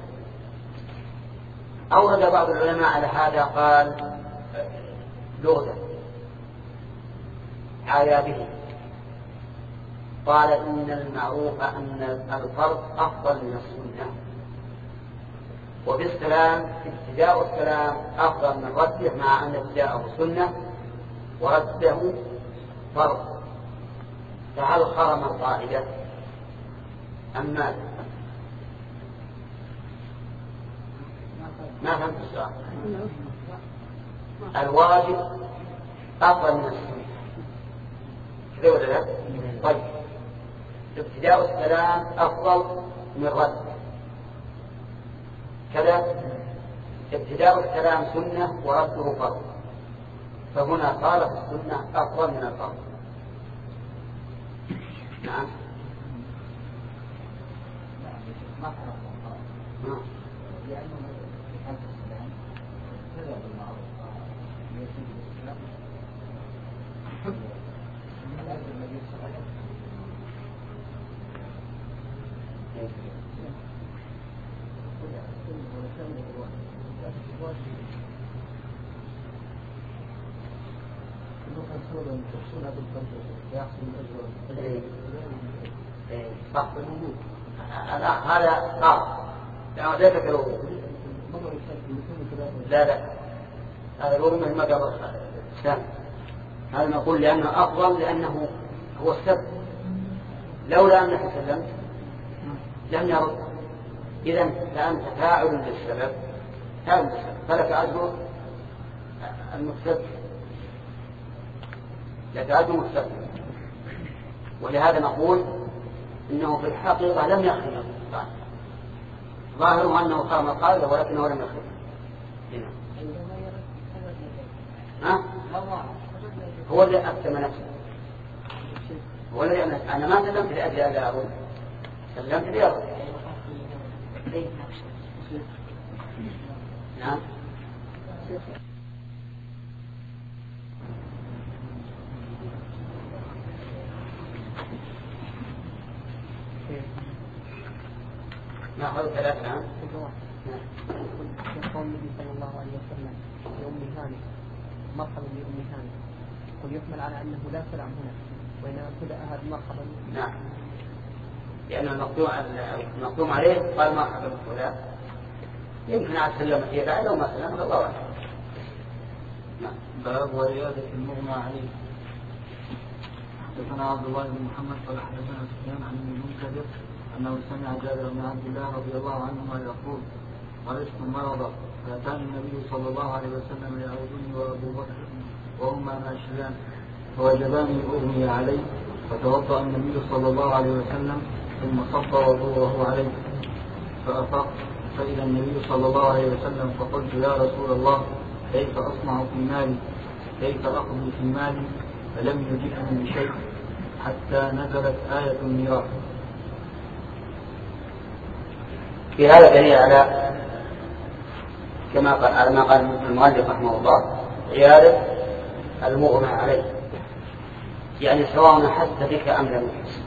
أورد بعض العلماء على هذا، قال لغة عايا به، قال إن المعروف أن الفرض أفضل من السنة، وفي السلام ابتداء السلام أفضل من رده، مع أن ابتداءه سنة ورده فرض. فهل خرم القاعدة أم ماذا؟ ما فهمت السؤال. الواجب أفضل من السنة كذا ولا لا؟ طيب ابتداء السلام أفضل من رد كذا، ابتداء السلام سنة ورده فرض، فهنا قالت السنة أفضل من الفرض. نعم. نعم. هذا قال لا ليس كالوضوء، لا لا هذا الوضوء مثل ما قال الإسلام، هذا نقول لأنه أفضل لأنه هو السبب، لولا أنك سلمت لم يرد. إذن فأنت فاعل للسبب فاعل للسبب فلك أجر المستبد، لك أجر المستبد. ولهذا نقول إنه في الحقيقة لم يخرج القاعدة، ظاهره أنه خرم القاعدة ولكنه لم يخرج. ها؟ هو اللي أكتم نفسه، هو الذي أنا ما سلمت لأجل ألا أرد، سلمت لأرد. نعم. نأخذ ثلاثة. نعم. يقول النبي صلى الله عليه وسلم لأم هانئ مرحبا بأم هانئ، قل يحمل على أنه لا سلام هنا وإنما ابتدأ هذا مرحبا. نعم. لأن المقدوم عليه قال مرحبا بفلان، يمكن عاد سلمت يدعي لو ما سلم الله أعلم. باب وريادة المغمى عليه. حدثنا عبد الله بن محمد قال حدثنا سفيان عن ابن المنكدر أنه سمع جابر بن عبد الله رضي الله عنهما يقول: مرضت مرضا فأتاني النبي صلى الله عليه وسلم يعودني وأبو بكر وهما ماشيان فوجداني أغمي عليه، فتوضأ النبي صلى الله عليه وسلم ثم صب وضوءه عليه فأفق فإذا النبي صلى الله عليه وسلم فقلت: يا رسول الله كيف أصنع في مالي كيف أقضي في مالي؟ فلم يجبني بشيء حتى نزلت آية الميراث. في هذا دليل على كما قال على ما قال المؤلف رحمه الله عيادة المغمى عليه، يعني سواء حس بك أم لم يحس،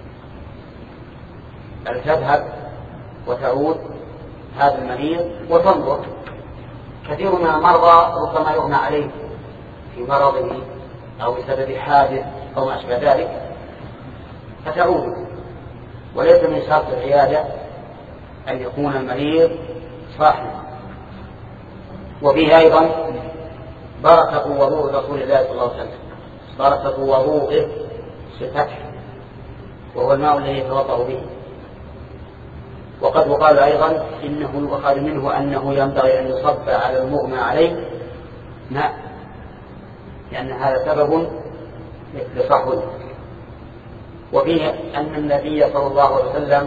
بل تذهب وتعود هذا المريض وتنظر. كثير من المرضى ربما يغمى عليه في مرضه أو بسبب حادث أو ما أشبه ذلك فتعود، وليس من شرط العيادة أن يكون المريض صاحب. وفيه أيضا بركة وضوء رسول الله صلى الله عليه وسلم، بركة وضوءه بالفتح وهو الماء الذي يتوضأ به. وقد وقال أيضا إنه وقال منه أنه ينبغي أن يصب على المغمى عليه ماء، لأن هذا سبب لصحوه. وفيه أن النبي صلى الله عليه وسلم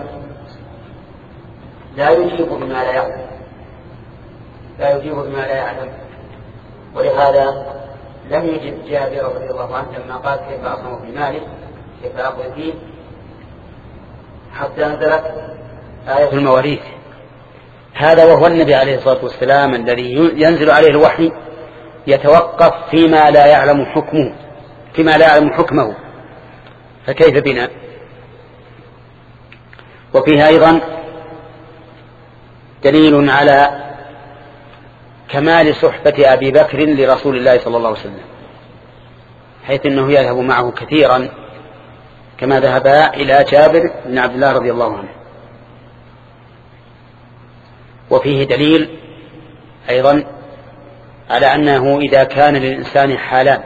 لا يجيب بما لا يعلم لا يجيب بما لا يعلم ولهذا لم يجب جابر رضي الله عنه لما قال: كيف أصنع في مالي كيف أقضي فيه؟ حتى نزلت آية المواريث. هذا وهو النبي عليه الصلاة والسلام الذي ينزل عليه الوحي يتوقف فيما لا يعلم حكمه فيما لا يعلم حكمه، فكيف بنا؟ وفيه أيضا دليل على كمال صحبة أبي بكر لرسول الله صلى الله عليه وسلم، حيث أنه يذهب معه كثيرا كما ذهب إلى جابر بن عبد الله رضي الله عنه. وفيه دليل أيضا على أنه إذا كان للإنسان حالان،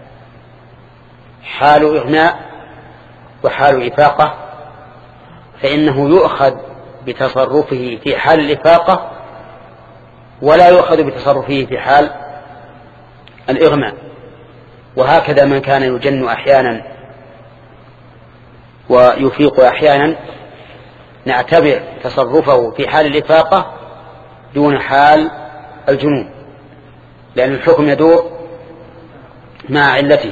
حال إغناء وحال إفاقة، فإنه يؤخذ بتصرفه في حال الإفاقة ولا يؤخذ بتصرفه في حال الإغماء. وهكذا من كان يجن أحيانا ويفيق أحيانا نعتبر تصرفه في حال الإفاقة دون حال الجنون، لأن الحكم يدور مع علته.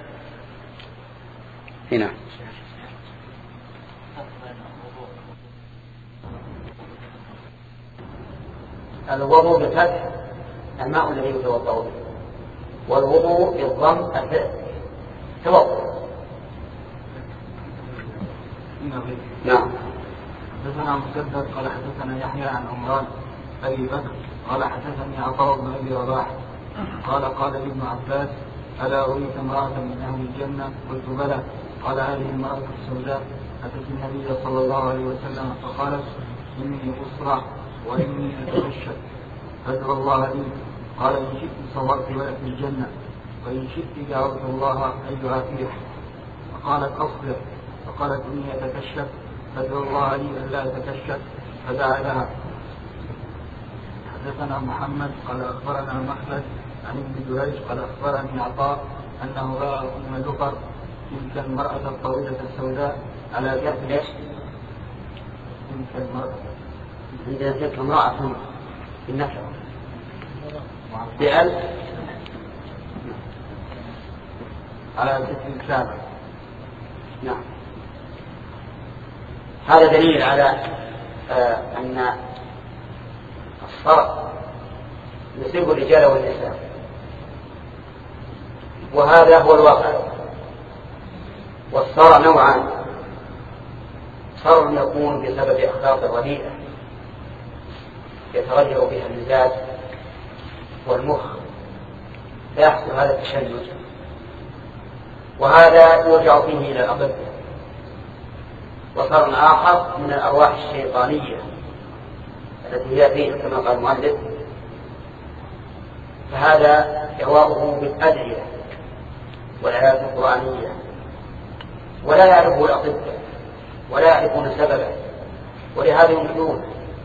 هنا الوضوء بالفتح الماء الذي يتوضأ به، والوضوء بالضم الفعل توضأ. نعم. حدثنا مسدد قال حدثنا يحيى عن عمران أبي بكر قال حدثني عطاء بن أبي رباح قال قال ابن عباس: ألا أريك امرأة من أهل الجنة؟ قلت: بلى. قال: هذه المرأة السوداء أتت النبي صلى الله عليه وسلم فقالت: إني أسرع وإني أتبشر فادعو الله لي. قال: إن شئت صورت لك في الجنة وإن شئت دعوت الله أن يعافيك. فقالت: أصبر. فقالت: إني أتكشف فادعو الله لي ألا أتكشف، فدعا لها. حدثنا محمد قال أخبرنا مخلد عن ابن جريج قال أخبرني عطاء أنه رأى أم زفر تلك المرأة الطويلة السوداء على جنب ليش تلك المرأة عندنا تلك امرأة في النفر بألف على ذكر الكعبة. نعم. هذا دليل على آه أن الصرع يصيب الرجال والنساء، وهذا هو الواقع. والصرع نوعان: صرع يكون بسبب أخلاق رديئة يتغير بها المزاج والمخ فيحصل هذا التشنج، وهذا يرجع فيه إلى الأطباء وصار آخر من الأرواح الشيطانية التي هي فيه كما قال المؤلف، فهذا جوابه بالأدعية والآيات القرآنية، ولا يعرفه الأطباء ولا يعرفون سببه، ولهذا ينكرون،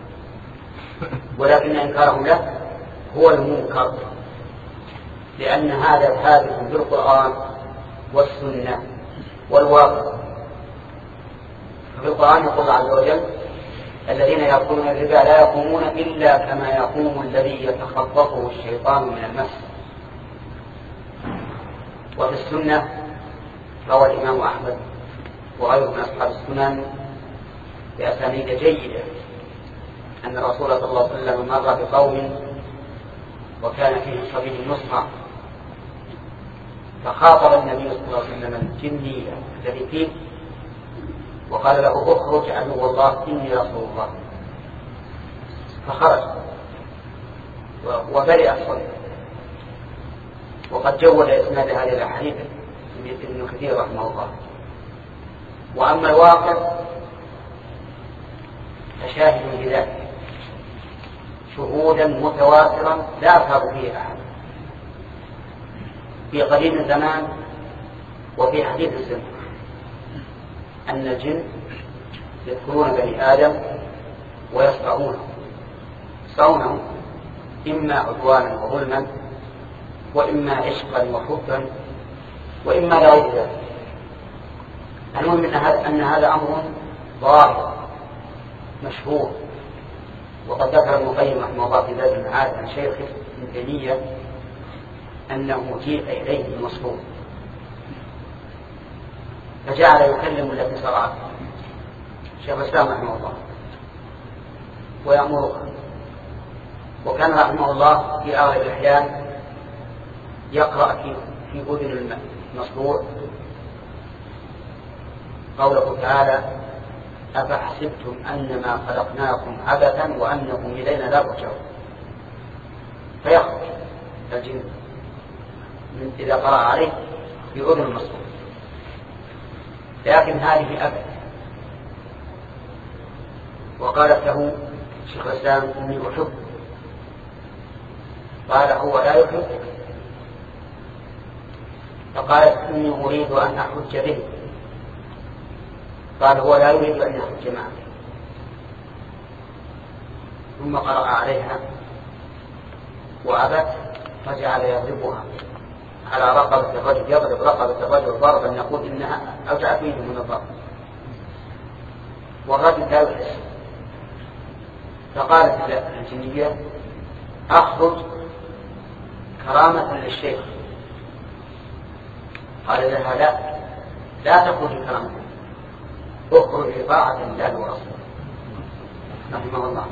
ولكن إنكارهم له هو المنكر، لأن هذا ثابت بالقرآن والسنة والواقع. في القرآن يقول عز وجل: الذين يأكلون الربا لا يقومون إلا كما يقوم الذي يتخبطه الشيطان من المس. وفي السنة روى الإمام أحمد وغيره من أصحاب السنن بأسانيد جيدة أن الرسول صلى الله عليه وسلم مر بقوم وكان فيه صبي نصحى، فخاطب النبي صلى الله عليه وسلم الجني الذي فيه وقال له: اخرج عدو الله إني رسول الله. فخرج وبرئ الصبي. وقد جود إسناد هذه الأحاديث ابن كثير رحمه الله. وأما الواقع فشاهد بذلك شهودا متواترا لا يرتاب فيه أحد في قديم الزمان وفي حديث الزمان، أن الجن يذكرون بني آدم ويصرعونه يصرعونه إما عدوانا وظلما، وإما عشقا وحبا، وإما لا غير ذلك. المهم أن هذا أمر ظاهر مشهور. وقد ذكر ابن القيم رحمه الله في ذات المعاد عن شيخه ابن تيمية أنه جيء إليه المصروف فجعل يكلم التي صرعت شيخ الإسلام رحمه الله ويأمرها. وكان رحمه الله في أغلب الأحيان يقرأ في في أذن المصروع قوله تعالى: أفحسبتم أنما خلقناكم عبثا وأنكم إلينا لا ترجعون. فيخرج الجن من إذا قرأ عليه في أذن المصروع. لكن هذه أبد. وقالت له شيخ الإسلام: إني أحب. قال: هو لا يحبك. فقالت: إني أريد أن أحج به. قال: هو لا يريد أن يحج معك. ثم قرأ عليها وأبت، فجعل يضربها على رقبة الرجل، يضرب رقبة الرجل ضربا يقول إنها أوجع فيه من الضرب، والرجل لا يحس. فقالت الجنية: أخرج كرامة للشيخ. قال لها: لا لا تخرج كرامة، اخرج طاعة لله ورسوله رحمه الله.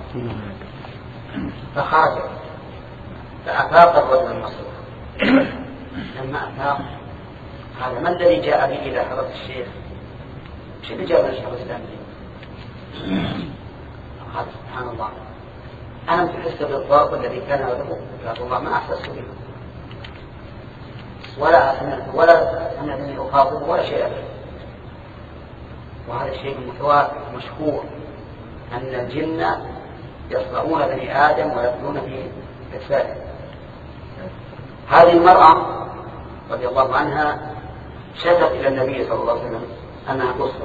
فخرج فأفاق الرجل المصروف. لما أفاق قال: ما الذي جاء بي إلى حضرة الشيخ؟ شو اللي جاء من الشيخ الإسلام؟ قال: سبحان الله، أنا تحس بالضرب الذي كان يضربه؟ قال: والله ما أحسست به ولا سمعت ولا سمعتني أخاطب ولا شيء أبدا. وهذا الشيء متواتر مشهور أن الجن يصرعون بني آدم ويدخلون في أجساده. هذه المرأة رضي الله عنها شكت إلى النبي صلى الله عليه وسلم أنها تصرع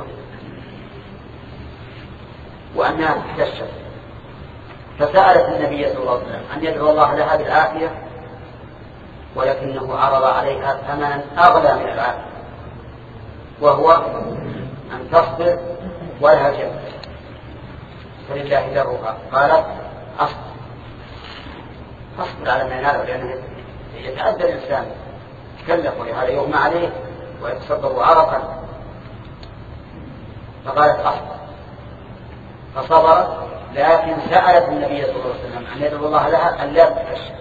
وأنها تكشف، فسألت النبي صلى الله عليه وسلم أن يدعو الله لها بالعافية، ولكنه عرض عليها ثمنا أغلى من العافية، وهو أن تصبر ولها جنة فلله درها. قالت: أصبر أصبر على ما يناله، لأنه يتعدى الإنسان يتكلف ولهذا يغمى عليه ويتصبر عرقا. فقالت: أصبر. فصبرت، لكن سألت النبي صلى الله عليه وسلم أن يدعو الله لها أن لا تتكشف،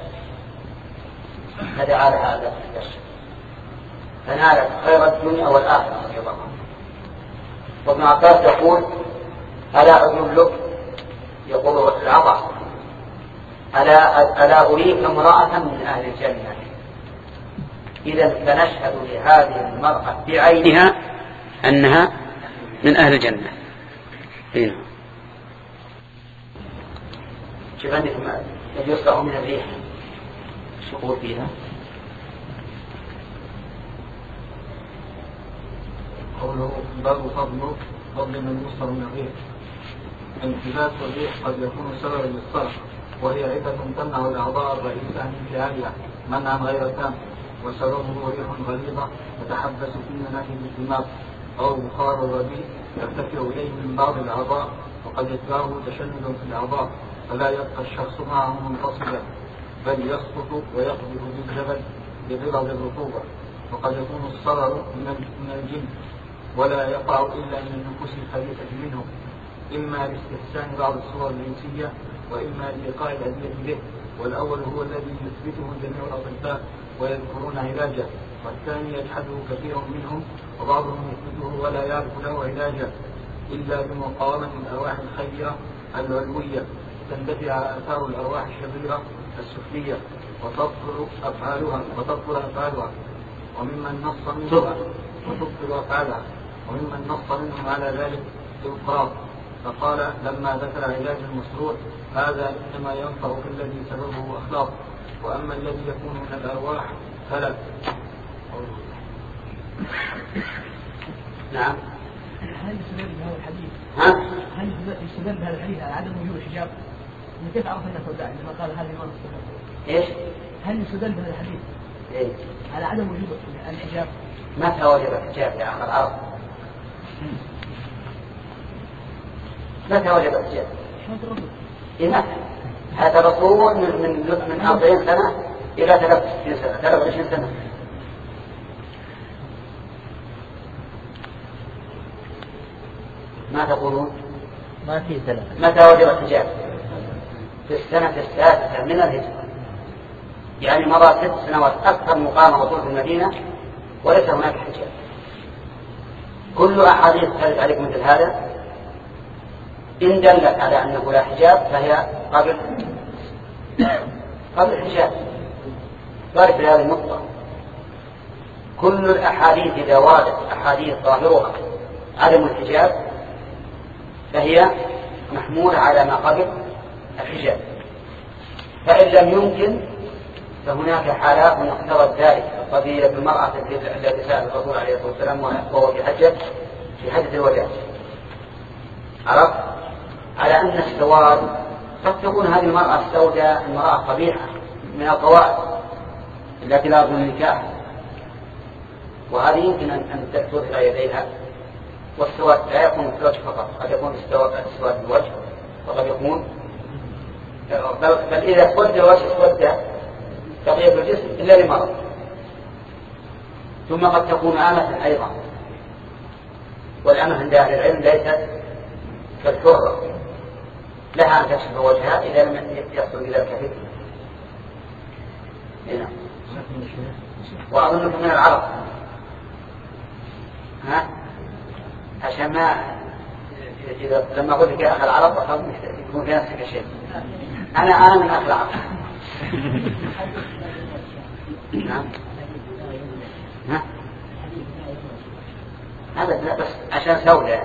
فدعا لها أن لا تتكشف، فنالت خير الدنيا والآخرة رضي الله عنها. وابن عباس يقول: ألا أدلك؟ يقول العطاء: ألا, ألا أريك امرأة من أهل الجنة؟ إذا فنشهد لهذه المرأة بعينها أنها من أهل الجنة. هنا شوف عندكم الذي يصلح من الريح الشقور فيها. قوله باب فضل فضل من يصدر من الريح. انحباس الريح قد يكون سببا للصرف، وهي عدة تمنع الأعضاء الرئيسة من فعالها منعا غير تام، وسببه ريح غليظة تتحبس في مناكب الدماغ أو بخار الرديء يرتفع إليه من بعض الأعضاء، وقد يتبعه تشنج في الأعضاء فلا يبقى الشخص معه منفصلا، بل يسقط ويقذف بالجبل بغلظ الرطوبة. وقد يكون الصرر من الجن ولا يقع إلا من النفوس الخبيثة منهم، إما لاستحسان بعض الصور الجنسية وإما لإيقاع الأذية به، والأول هو الذي يثبته جميع الأطباء ويذكرون علاجه، والثاني يجحده كثير منهم وبعضهم يثبته ولا يعرف له علاجا إلا بمقاومة الأرواح الخيرة العلوية تندفع آثار الأرواح الشريرة السفلية وتبطل أفعالها وتبطل أفعالها وممن نص منهم وتبطل أفعالها وممن نص منهم على ذلك الإقرار، فقال لما ذكر علاج المسرور هذا إنما ينفع في الذي سببه أخلاق، وأما الذي يكون من الأرواح فلا. نعم. هل يستدل بهذا الحديث؟ ها؟ هل يستدل بهذا الحديث على عدم وجود الحجاب؟ كيف عرف أنه سوداء عندما قال هذه المرة السوداء؟ إيش؟ هل يستدل بهذا الحديث؟ إيه؟ على عدم وجود الحجاب؟ متى وجب الحجاب يا أخي العرب؟ متى وجب الحجاب؟ إيه متى؟ هذا رسول من من من أربعين سنة إلى ثلاث وستين سنة، ثلاث وعشرين سنة. ما تقولون؟ ما في ثلاثة. متى وجب الحجاب؟ في السنة السادسة من الهجرة، يعني مضى ست سنوات أكثر مقام رسول في المدينة وليس هناك حجاب. كل أحاديث ترد عليك مثل هذا إن دلت على أنه لا حجاب فهي قبل قبل الحجاب. ذلك في هذه النقطة كل الأحاديث إذا وردت أحاديث ظاهرها عدم الحجاب فهي محمولة على ما قبل الحجاب، فإن لم يمكن فهناك حالات من اقتضت ذلك، قضية المرأة التي سأل الرسول عليه الصلاة والسلام وهو في حجة في حجة الوداع، عرفت على أن السواد قد تكون هذه المرأة السوداء المرأة قبيحة من القواعد التي لا يرجون النكاح، وهذه يمكن أن تظهر يديها، والسواد لا يكون في الوجه فقط، قد يكون السواد في الوجه وقد يكون بل, بل إذا اسود الوجه اسود بقية الجسم إلا لمرض. ثم قد تكون آمة أيضا، والأمة عند أهل العلم ليست كالحرة، لها أن تكشف وجهها إذا لم يصل إلى الكفر. هنا وأظنكم من العرب، ها عشان ما إذا لما قلت لك يا أخي العرب أخذ يكون في نفسك شيء. أنا أنا من أخي العرب. نعم. ها هذا بس عشان سودة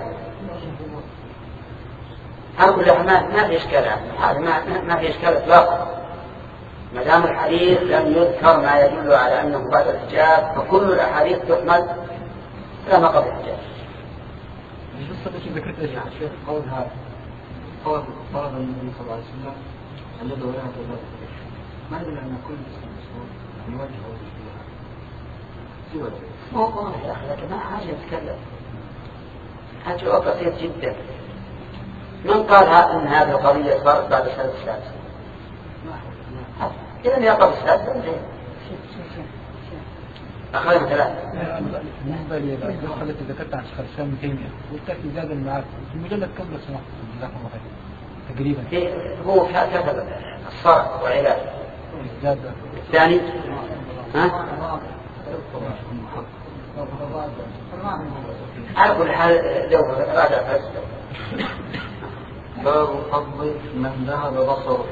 أقول له ما ما في إشكال، هذا ما ما في إشكال إطلاقا ما دام الحديث لم يذكر ما يدل على أنه بعد الحجاب، فكل الأحاديث تحمل لا ما قبل الحجاب. القصة التي ذكرتها يا شيخ قول هذا قول فرض النبي صلى الله عليه وسلم الذي ولا تزال ما يدل أن كل اسم مسؤول عن وجه أو سوى ما هو واضح يا أخي، لكن ما حاجة نتكلم، حاجة بسيط جدا. من قال أن هذه القضية صارت بعد السنة السادسة؟ إذا هي قبل السادسة زين. أخذنا ثلاثة. بالنسبة للنسخة التي ذكرتها عن شيخ الإسلام ابن تيمية والتأتي زاد معك في المجلد كم لو سمحت جزاكم الله خير تقريبا. هو كتب الصرف والعلاج. الثاني ها؟ على كل حال لو راجع فاسد. باب فضل من ذهب بصره.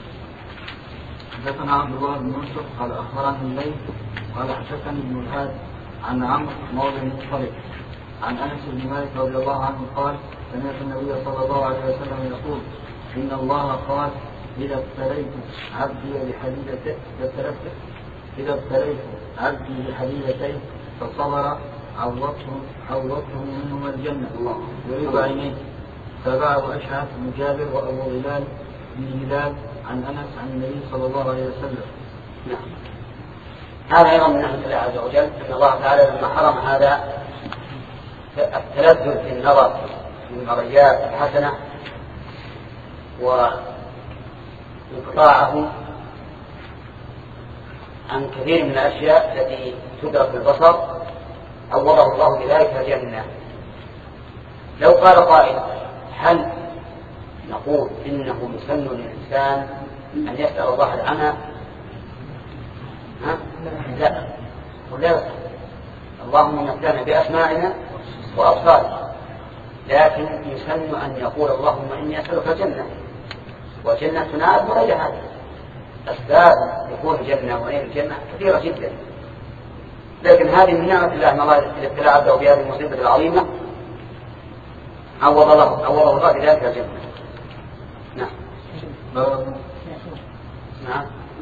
حدثنا عبد الله بن يوسف قال أخبرني الليث قال حدثني ابن الهاد عن عمرو مولى المطلب عن أنس بن مالك رضي الله عنه قال سمعت النبي صلى الله عليه وسلم يقول إن الله قال إذا ابتليت عبدي بحليلتين إذا ابتليت عبدي بحليلتين فصبر عوضته عوضته منهما الجنة يريد عينيه. تابعه أشعث بن جابر وأبو هلال بن هلال عن أنس عن النبي صلى الله عليه وسلم. نعم. هذا أيضا من نعمة الله عز وجل أن الله تعالى لما حرم هذا التلذذ في النظر في المرئيات الحسنة وانقطاعه عن كثير من الأشياء التي تدرك بالبصر عوضه الله بذلك الجنة. لو قال قائل هل نقول إنه يسن للإنسان أن يسأل الله العمى؟ ها؟ لا ولا اللهم نبتلنا بأسماعنا وأبصارنا، لكن يسن أن يقول اللهم إني أسألك الجنة، والجنة تنال وغير هذا. أسباب يكون الجنة وغير الجنة كثيرة جدا، لكن هذه من نعمة الله أن الله الابتلاء عبده بهذه المصيبة العظيمة عوض الله عوض الله بذلك الجنة. نعم. نعم.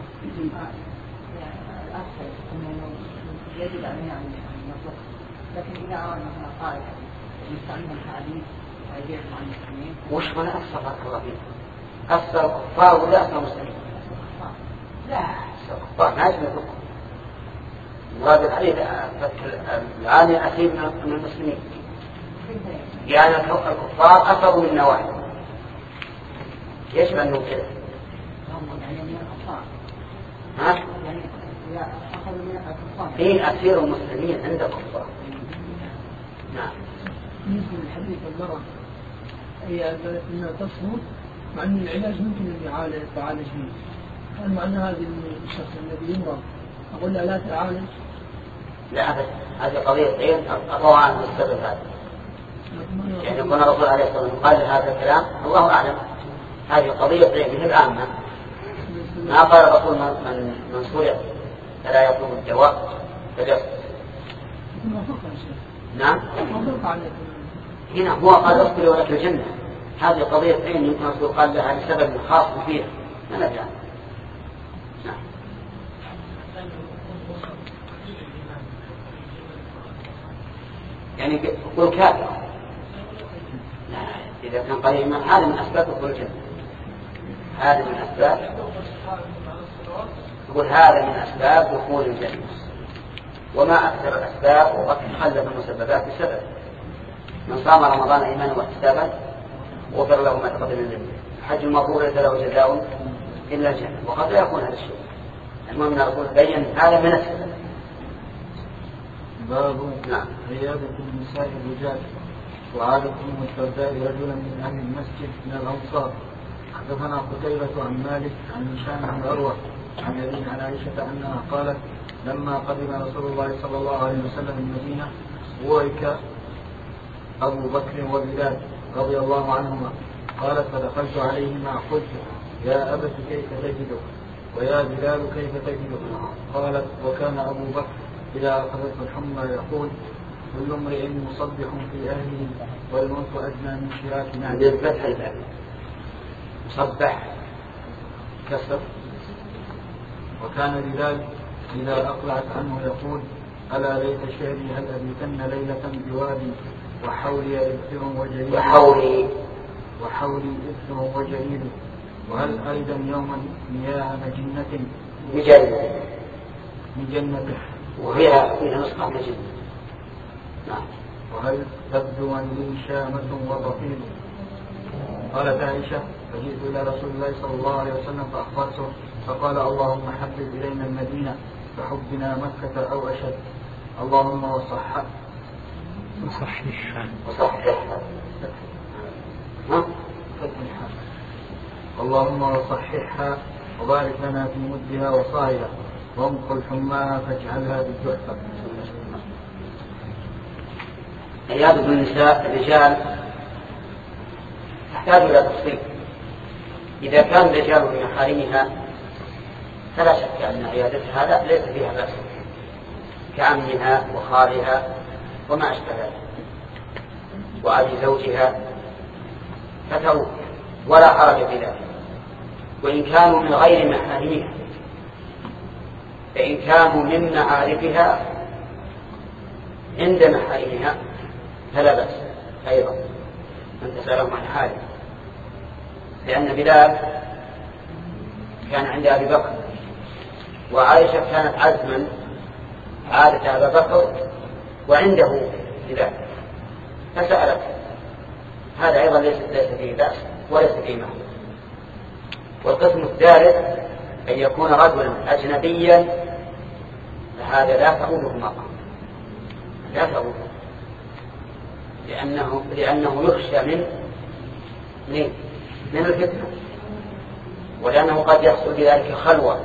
يجب أن يطلق، لكن إذا أراد مثلا قائد يستعمل الحديث ويجيب عن المسلمين. وش من أكثر الله فيه؟ أكثر كفار ولا أكثر مسلمين؟ لا أكثر كفار ما يجب يطلق. مراد الحديث العاني أخير من المسلمين، يعني الكفار أكثر من النواحي، يجب أن نوكله. ها؟ إيه أكثر المسلمين عند الكفار. نعم. بالنسبة للحديث المرأة هي أنها تصمت مع أن العلاج ممكن أن يعالج تعالج به. هل معنى هذا الشخص الذي يمرض أقول لا لا تعالج؟ لا أبدا، هذه قضية عين أطوع عن السبب هذا. يعني يكون الرسول عليه الصلاة والسلام قال هذا الكلام الله أعلم، هذه قضية عين هي العامة. ما قال الرسول من من صلع فلا يطلب الدواء فليصل. نعم. هنا هو قال اصبري ولك الجنة، هذه قضية عين يمكن الرسول قال لها لسبب خاص فيها ما ندري. نعم. يعني يقول كافر. لا إذا كان قليل من هذا من أسباب دخول الجنة، هذا من أسباب يقول هذا من أسباب دخول الجنة. وما أكثر الأسباب وقد تخلف المسببات بسبب. من صام رمضان إيمانا واحتسابا غفر له ما تقدم من ذنبه. الحج المبرور ليس له جزاء إلا الجنة، وقد لا يكون هذا الشيء. المهم أن الرسول بين هذا من السبب. باب نعم. عيادة النساء الرجال وعادة أم الدرداء رجلا من أهل المسجد من الأنصار. حدثنا قتيبة عن مالك عن هشام بن عروة عن أبيه عن عائشة أنها قالت لما قدم رسول الله صلى الله عليه وسلم المدينة بورك أبو بكر وبلال رضي الله عنهما. قالت فدخلت عليهما قلت يا أبت كيف تجدك ويا بلال كيف تجدك؟ قالت وكان أبو بكر إذا أخذته الحمى يقول كل امرئ مصبح في أهله والموت أدنى من شراك نعجه. بالفتح الباب مصبح كسر. وكان بلال إذا أقلعت عنه يقول ألا ليت شعري هل أبيتن ليلة بوادي وحولي إبثر وجليل وحولي وحولي إبثر وجليل وهل أيضا يوما مياه مجنة بجنة مجنة وفيها فيها نسخة مجنة. نعم. وهل تبدو لي شامة وضفير؟ قالت عائشة فجئت إلى رسول الله صلى الله عليه وسلم فأخبرته فقال اللهم حبب إلينا المدينة فحبنا مكة أو أشد اللهم وصحح وصححها وصححها اللهم وصححها وبارك لنا في مدها وصائها وانقل حماها فاجعلها بالجحفة. عيادة النساء الرجال تحتاج إلى تفصيل. إذا كان الرجال في محارمها فلا شك أن عيادتها هذا ليس فيها بأس كعمها وخالها وما أشبه ذلك. وأبي زوجها فتروح ولا حرج في ذلك. وإن كانوا من غير محارمها، فإن كانوا من معارفها عند محارمها فلا بأس أيضا أن تسألهم عن حاله، لأن بلال كان عند أبي بكر وعائشة كانت عزما عادة أبا بكر وعنده بلال فسألت، هذا أيضا ليس فيه بأس وليس فيه محل. والقسم الثالث أن يكون رجلا أجنبيا فهذا لا تعوده المرأة، لا تعوده، لأنه, لأنه يخشى من من, من الفتنة، ولأنه قد يحصل بذلك خلوة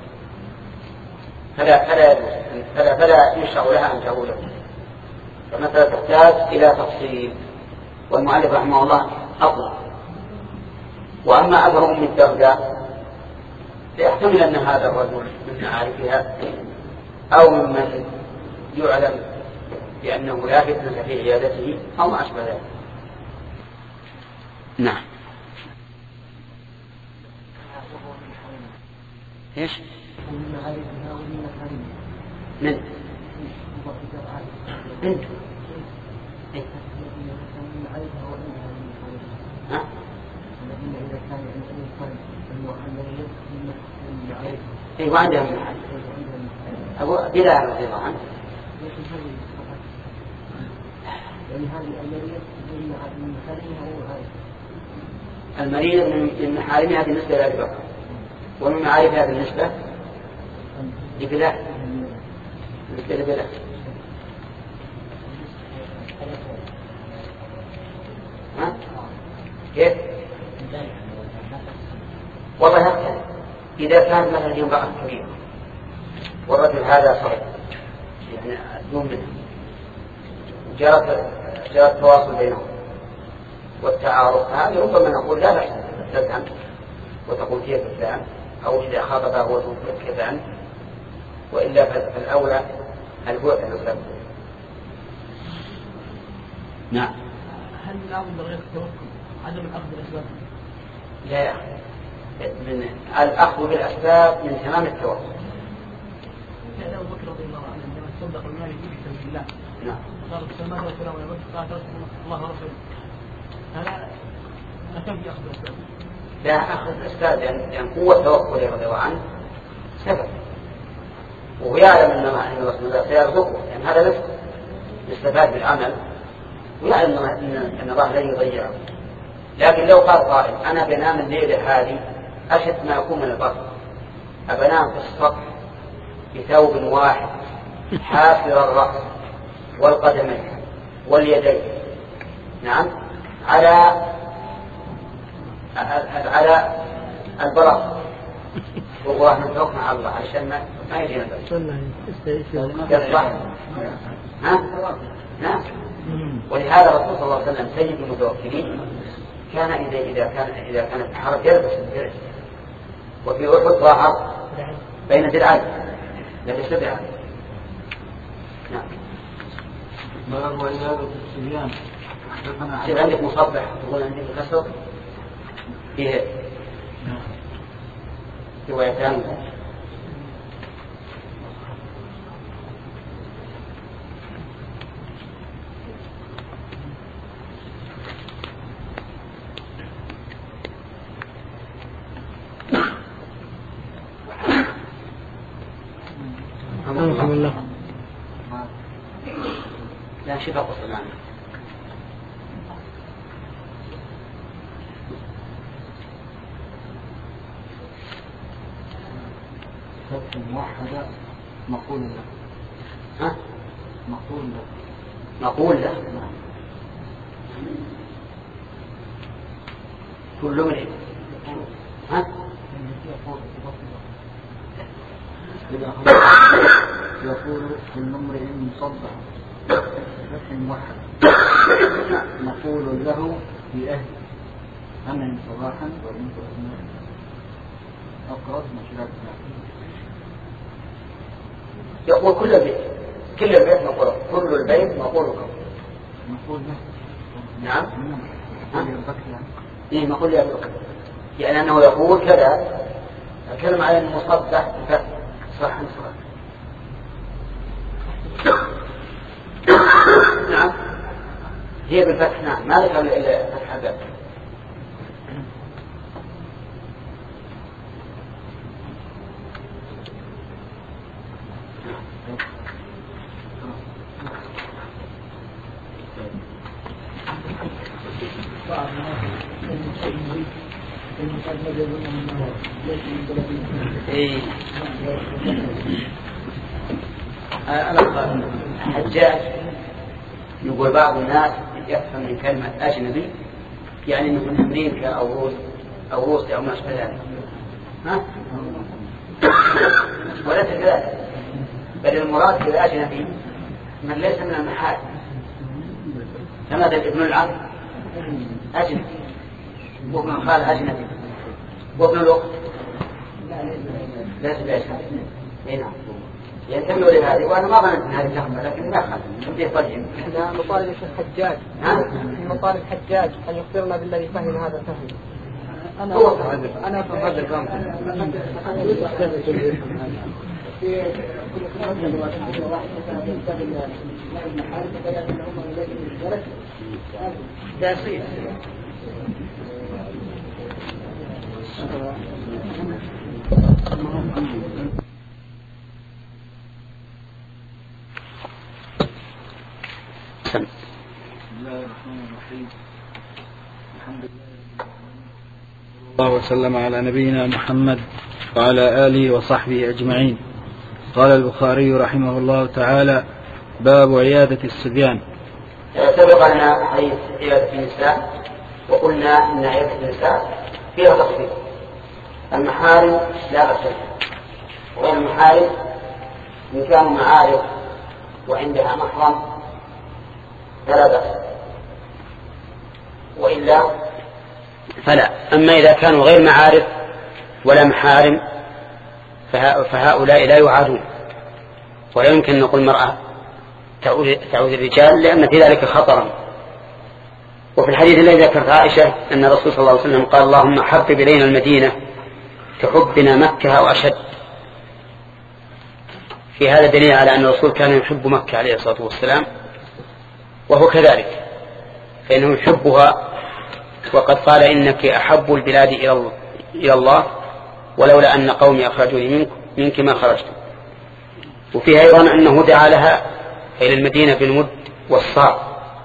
فلا فلا فلا, فلا يشرع لها أن تعوده. فمثلا تحتاج إلى تفصيل، والمؤلف رحمه الله أطلق. وأما أثر أم الدرداء فيحتمل أن هذا الرجل من معارفها أو ممن يعلم بأنه لا فتنة في عيادته أو ما أشبه ذلك. نعم. ايش؟ من معارفها ومن محارمها. من؟ من؟ من معارفها ومن محارمها. ها؟ الذين إذا كان عند الإنسان المعاملات من معارفها. إيه وعندها من محارم. أبو بلال رضي الله عنه. يعني هذه المريض من محارمها ومعارفها. المريض من محارمها بالنسبة لأبي بكر، ومن معارفها بالنسبة لبلال، بالنسبة لبلال. ها؟ كيف؟ والله هكذا إذا كان مثلا امرأة كبيرة والرجل هذا صغير يعني دون منه، جرت جرى التواصل بينهم والتعارف، هذه ربما نقول لا بأس تفهم وتقول كيف فلان، أو إذا خاطبها هو تقول كيف أنت، وإلا فالأولى البعد عن الغلب. نعم. هل لابد من غير التوكل عدم الأخذ بالأسباب؟ لا يا أخي، من الأخذ بالأسباب من تمام التوكل. كان أبو بكر رضي الله عنه عندما تصدق المال في سبيل الله. نعم. قال السماء والسلام على بكر قال الله ورسوله. هذا لا كان في أخذ الأسباب. لا أخذ الأسباب لأن قوة توكله رضي الله عنه سبب، وهو يعلم أن رسول الله سيرزقه، لأن هذا رزق يستفاد بالعمل، ويعلم أن الله لن يضيعه. لكن لو قال قائل أنا بنام الليلة هذه أشد ما يكون من البطن، أبنام في السطح بثوب واحد حافر الرأس والقدمين واليدين، نعم، على على البراء، والله نتوقع مع الله عشان ما ما يجينا يصلح. ها؟ نعم. ولهذا الرسول صلى الله عليه وسلم سيد المتوكلين كان إذا إذا كان إذا كانت الحرب يلبس الدرع، وفي أحد ظهر بين درعين لبس درعا. نعم. باب عيادة الصبيان. شوف عندك مصبح تقول عندك كسر فيه روايتان. الحمد لله. لا شفاء قصة معنا. سبت موحدة مقول له. ها؟ مقول له. مقول له. كل امرئ. ها؟ يقول كل امرئ مصبح فتح موحد نقول له في أهل أمن صباحا وإن أقرأ مشرب. يقول كل البيت، كل البيت مقول، كل البيت مقول. نقول له نعم. إيه ما قل لي أبو يعني أنه يقول كذا الكلمة على المصدح بفتح صح صح. نعم هي بالفتح. نعم ما ذكر إلا فتح الباب. إيه. الحجاج يقول بعض الناس يفهم من كلمة أجنبي يعني من أمريكا أو روسيا أو روسيا أو ما أشبه ذلك. ها؟ وليس كذلك، بل المراد بالأجنبي من ليس من المحارم، كما ابن العم أجنبي وابن الخال أجنبي وابن الأخت ليس بأجنبي. نعم ينتمي لهذه، وأنا ما ظننت أن هذه اللحظة لكن ما خلت بدي طيب. احنا مطالب الشيخ حجاج مطالب حجاج أن يخبرنا بالذي فهم هذا الفهم. أنا هو أنا في هذا الفهم بسم الله الرحمن الرحيم. الحمد لله الله وسلم على نبينا محمد وعلى آله وصحبه أجمعين. قال البخاري رحمه الله تعالى: باب عيادة الصبيان. سبق لنا حديث عيادة النساء وقلنا أن عيادة النساء فيها تفصيل. المحارم لا بأس بها، وغير المحارم إن كانوا معارف وعندها محرم فلا بأس، وإلا فلا. أما إذا كانوا غير معارف ولا محارم فهؤلاء لا يعادون، ولا يمكن نقول المرأة تعود الرجال لأن في ذلك خطرا. وفي الحديث الذي ذكرت عائشة أن الرسول صلى الله عليه وسلم قال: اللهم حبب إلينا المدينة كحبنا مكة أو أشد. في هذا دليل على أن الرسول كان يحب مكة عليه الصلاة والسلام، وهو كذلك، فإنه يحبها، وقد قال: إنك أحب البلاد إلى الله ولولا أن قومي أخرجوني منك, منك ما خرجت. وفيها أيضا أنه دعا لها إلى المدينة بالمد والصاع،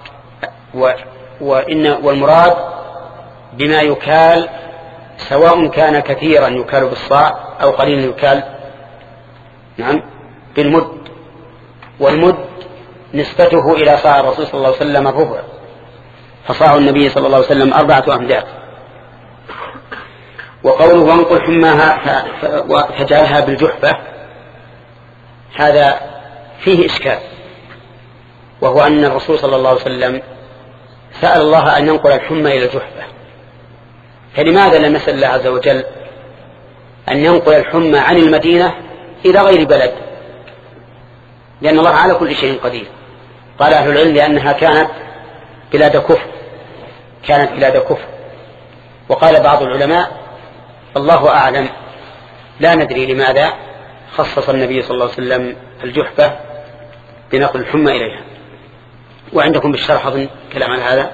وإن والمراد بما يكال، سواء كان كثيرا يكال بالصاع أو قليلا يكال نعم بالمد. والمد نسبته إلى صاع الرسول صلى الله عليه وسلم الربع، فصاع النبي صلى الله عليه وسلم أربعة أمداد. وقوله وانقل حماها فجعلها بالجحفة، هذا فيه إشكال، وهو أن الرسول صلى الله عليه وسلم سأل الله أن ينقل الحمى إلى الجحفة، فلماذا لم يسأل الله عز وجل أن ينقل الحمى عن المدينة إلى غير بلد؟ لأن الله على كل شيء قدير. قال أهل العلم لأنها كانت بلاد كفر كانت بلاد كفر وقال بعض العلماء الله أعلم، لا ندري لماذا خصص النبي صلى الله عليه وسلم الجحفة بنقل الحمى إليها. وعندكم بالشرح أظن كلام عن هذا؟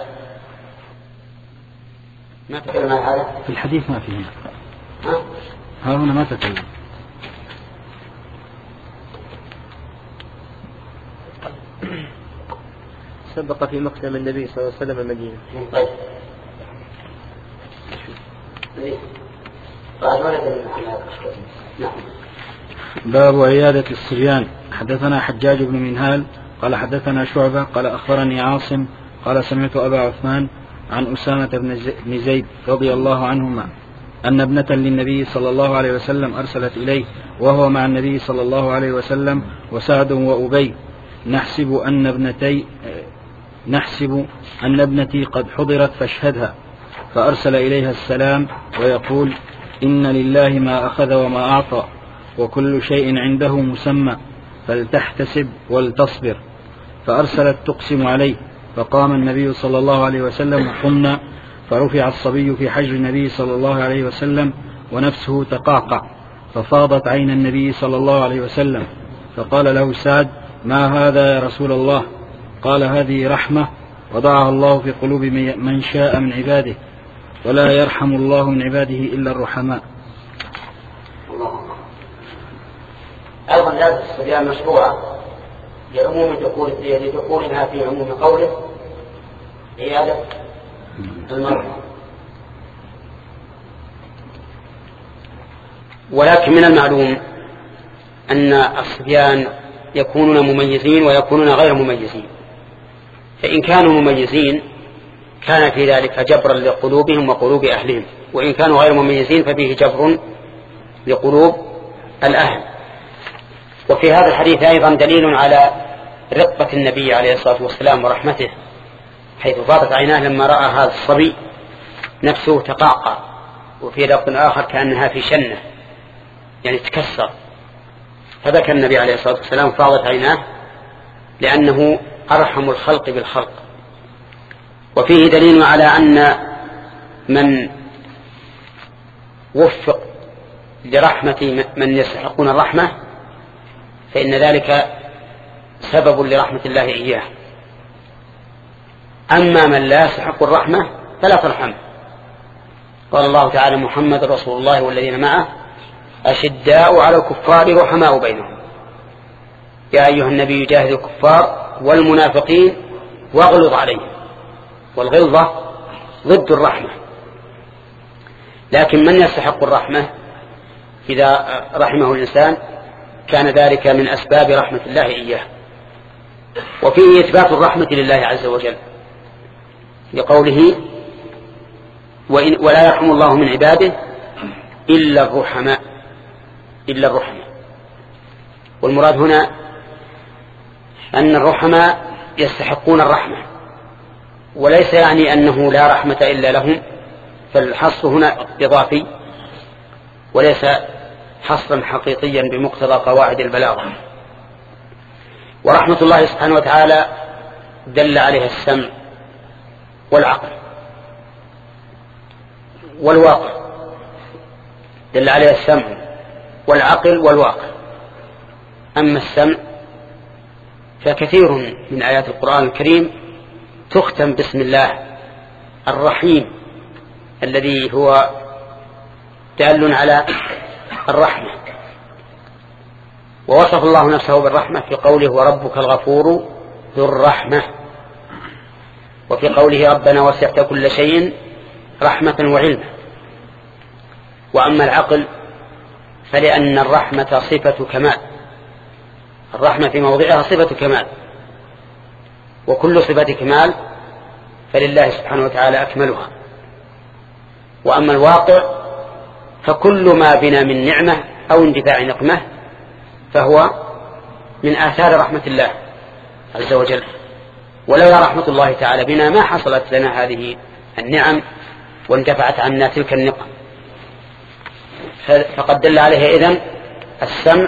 ما تكلم عن هذا في الحديث، ما فيه ها؟ ها هنا ما تكلم. سبق في مقدم النبي صلى الله عليه وسلم المدينة. طيب. باب عيادة الصبيان. حدثنا حجاج بن منهال قال حدثنا شعبة قال أخبرني عاصم قال سمعت أبا عثمان عن أسامة بن زيد رضي الله عنهما أن ابنة للنبي صلى الله عليه وسلم أرسلت إليه وهو مع النبي صلى الله عليه وسلم وسعد وأبي نحسب أن ابنتي نحسب أن ابنتي قد حضرت فاشهدها، فأرسل إليها السلام ويقول: إن لله ما أخذ وما أعطى وكل شيء عنده مسمى فلتحتسب ولتصبر. فأرسلت تقسم عليه فقام النبي صلى الله عليه وسلم وقمنا، فرفع الصبي في حجر النبي صلى الله عليه وسلم ونفسه تقعقع، ففاضت عين النبي صلى الله عليه وسلم، فقال له سعد: ما هذا يا رسول الله؟ قال: هذه رحمة وضعها الله في قلوب من شاء من عباده، ولا يرحم الله من عباده إلا الرحماء. أيضا عيادة الصبيان مشروعة لعموم دخولها في عموم قوله عيادة المرضى. ولكن من المعلوم أن الصبيان يكونون مميزين ويكونون غير مميزين، فإن كانوا مميزين كان في ذلك جبرا لقلوبهم وقلوب أهلهم، وإن كانوا غير مميزين ففيه جبر لقلوب الأهل. وفي هذا الحديث أيضا دليل على رقة النبي عليه الصلاة والسلام ورحمته، حيث فاضت عيناه لما رأى هذا الصبي نفسه تقعقع، وفي لفظ آخر كأنها في شنة يعني تكسر، فبكى النبي عليه الصلاة والسلام فاضت عيناه لأنه أرحم الخلق بالخلق. وفيه دليل على أن من وفق لرحمة من يستحقون الرحمة فإن ذلك سبب لرحمة الله إياه. أما من لا يستحق الرحمة فلا ترحم. قال الله تعالى: محمد رسول الله والذين معه أشداء على الكفار رحماء بينهم، يا أيها النبي جاهد الكفار والمنافقين واغلظ عليهم. والغلظة ضد الرحمة، لكن من يستحق الرحمة إذا رحمه الإنسان كان ذلك من أسباب رحمة الله إياه. وفيه إثبات الرحمة لله عز وجل لقوله: ولا يرحم الله من عباده إلا الرحماء إلا الرحماء. والمراد هنا أن الرحماء يستحقون الرحمة، وليس يعني أنه لا رحمة إلا لهم، فالحصر هنا إضافي وليس حصرا حقيقيا بمقتضى قواعد البلاغة. ورحمة الله سبحانه وتعالى دل عليها السمع والعقل والواقع، دل عليها السمع والعقل والواقع. أما السمع فكثير من آيات القرآن الكريم تختم باسم الله الرحيم الذي هو دال على الرحمة، ووصف الله نفسه بالرحمة في قوله: وربك الغفور ذو الرحمة، وفي قوله: ربنا وسعت كل شيء رحمة وعلما. وأما العقل فلأن الرحمة صفة كمال، الرحمة في موضعها صفة كمال، وكل صفة كمال فلله سبحانه وتعالى أكملها. وأما الواقع فكل ما بنا من نعمة أو اندفاع نقمة فهو من آثار رحمة الله عز وجل، ولولا رحمة الله تعالى بنا ما حصلت لنا هذه النعم واندفعت عنا تلك النقم. فقد دل عليها إذن السمع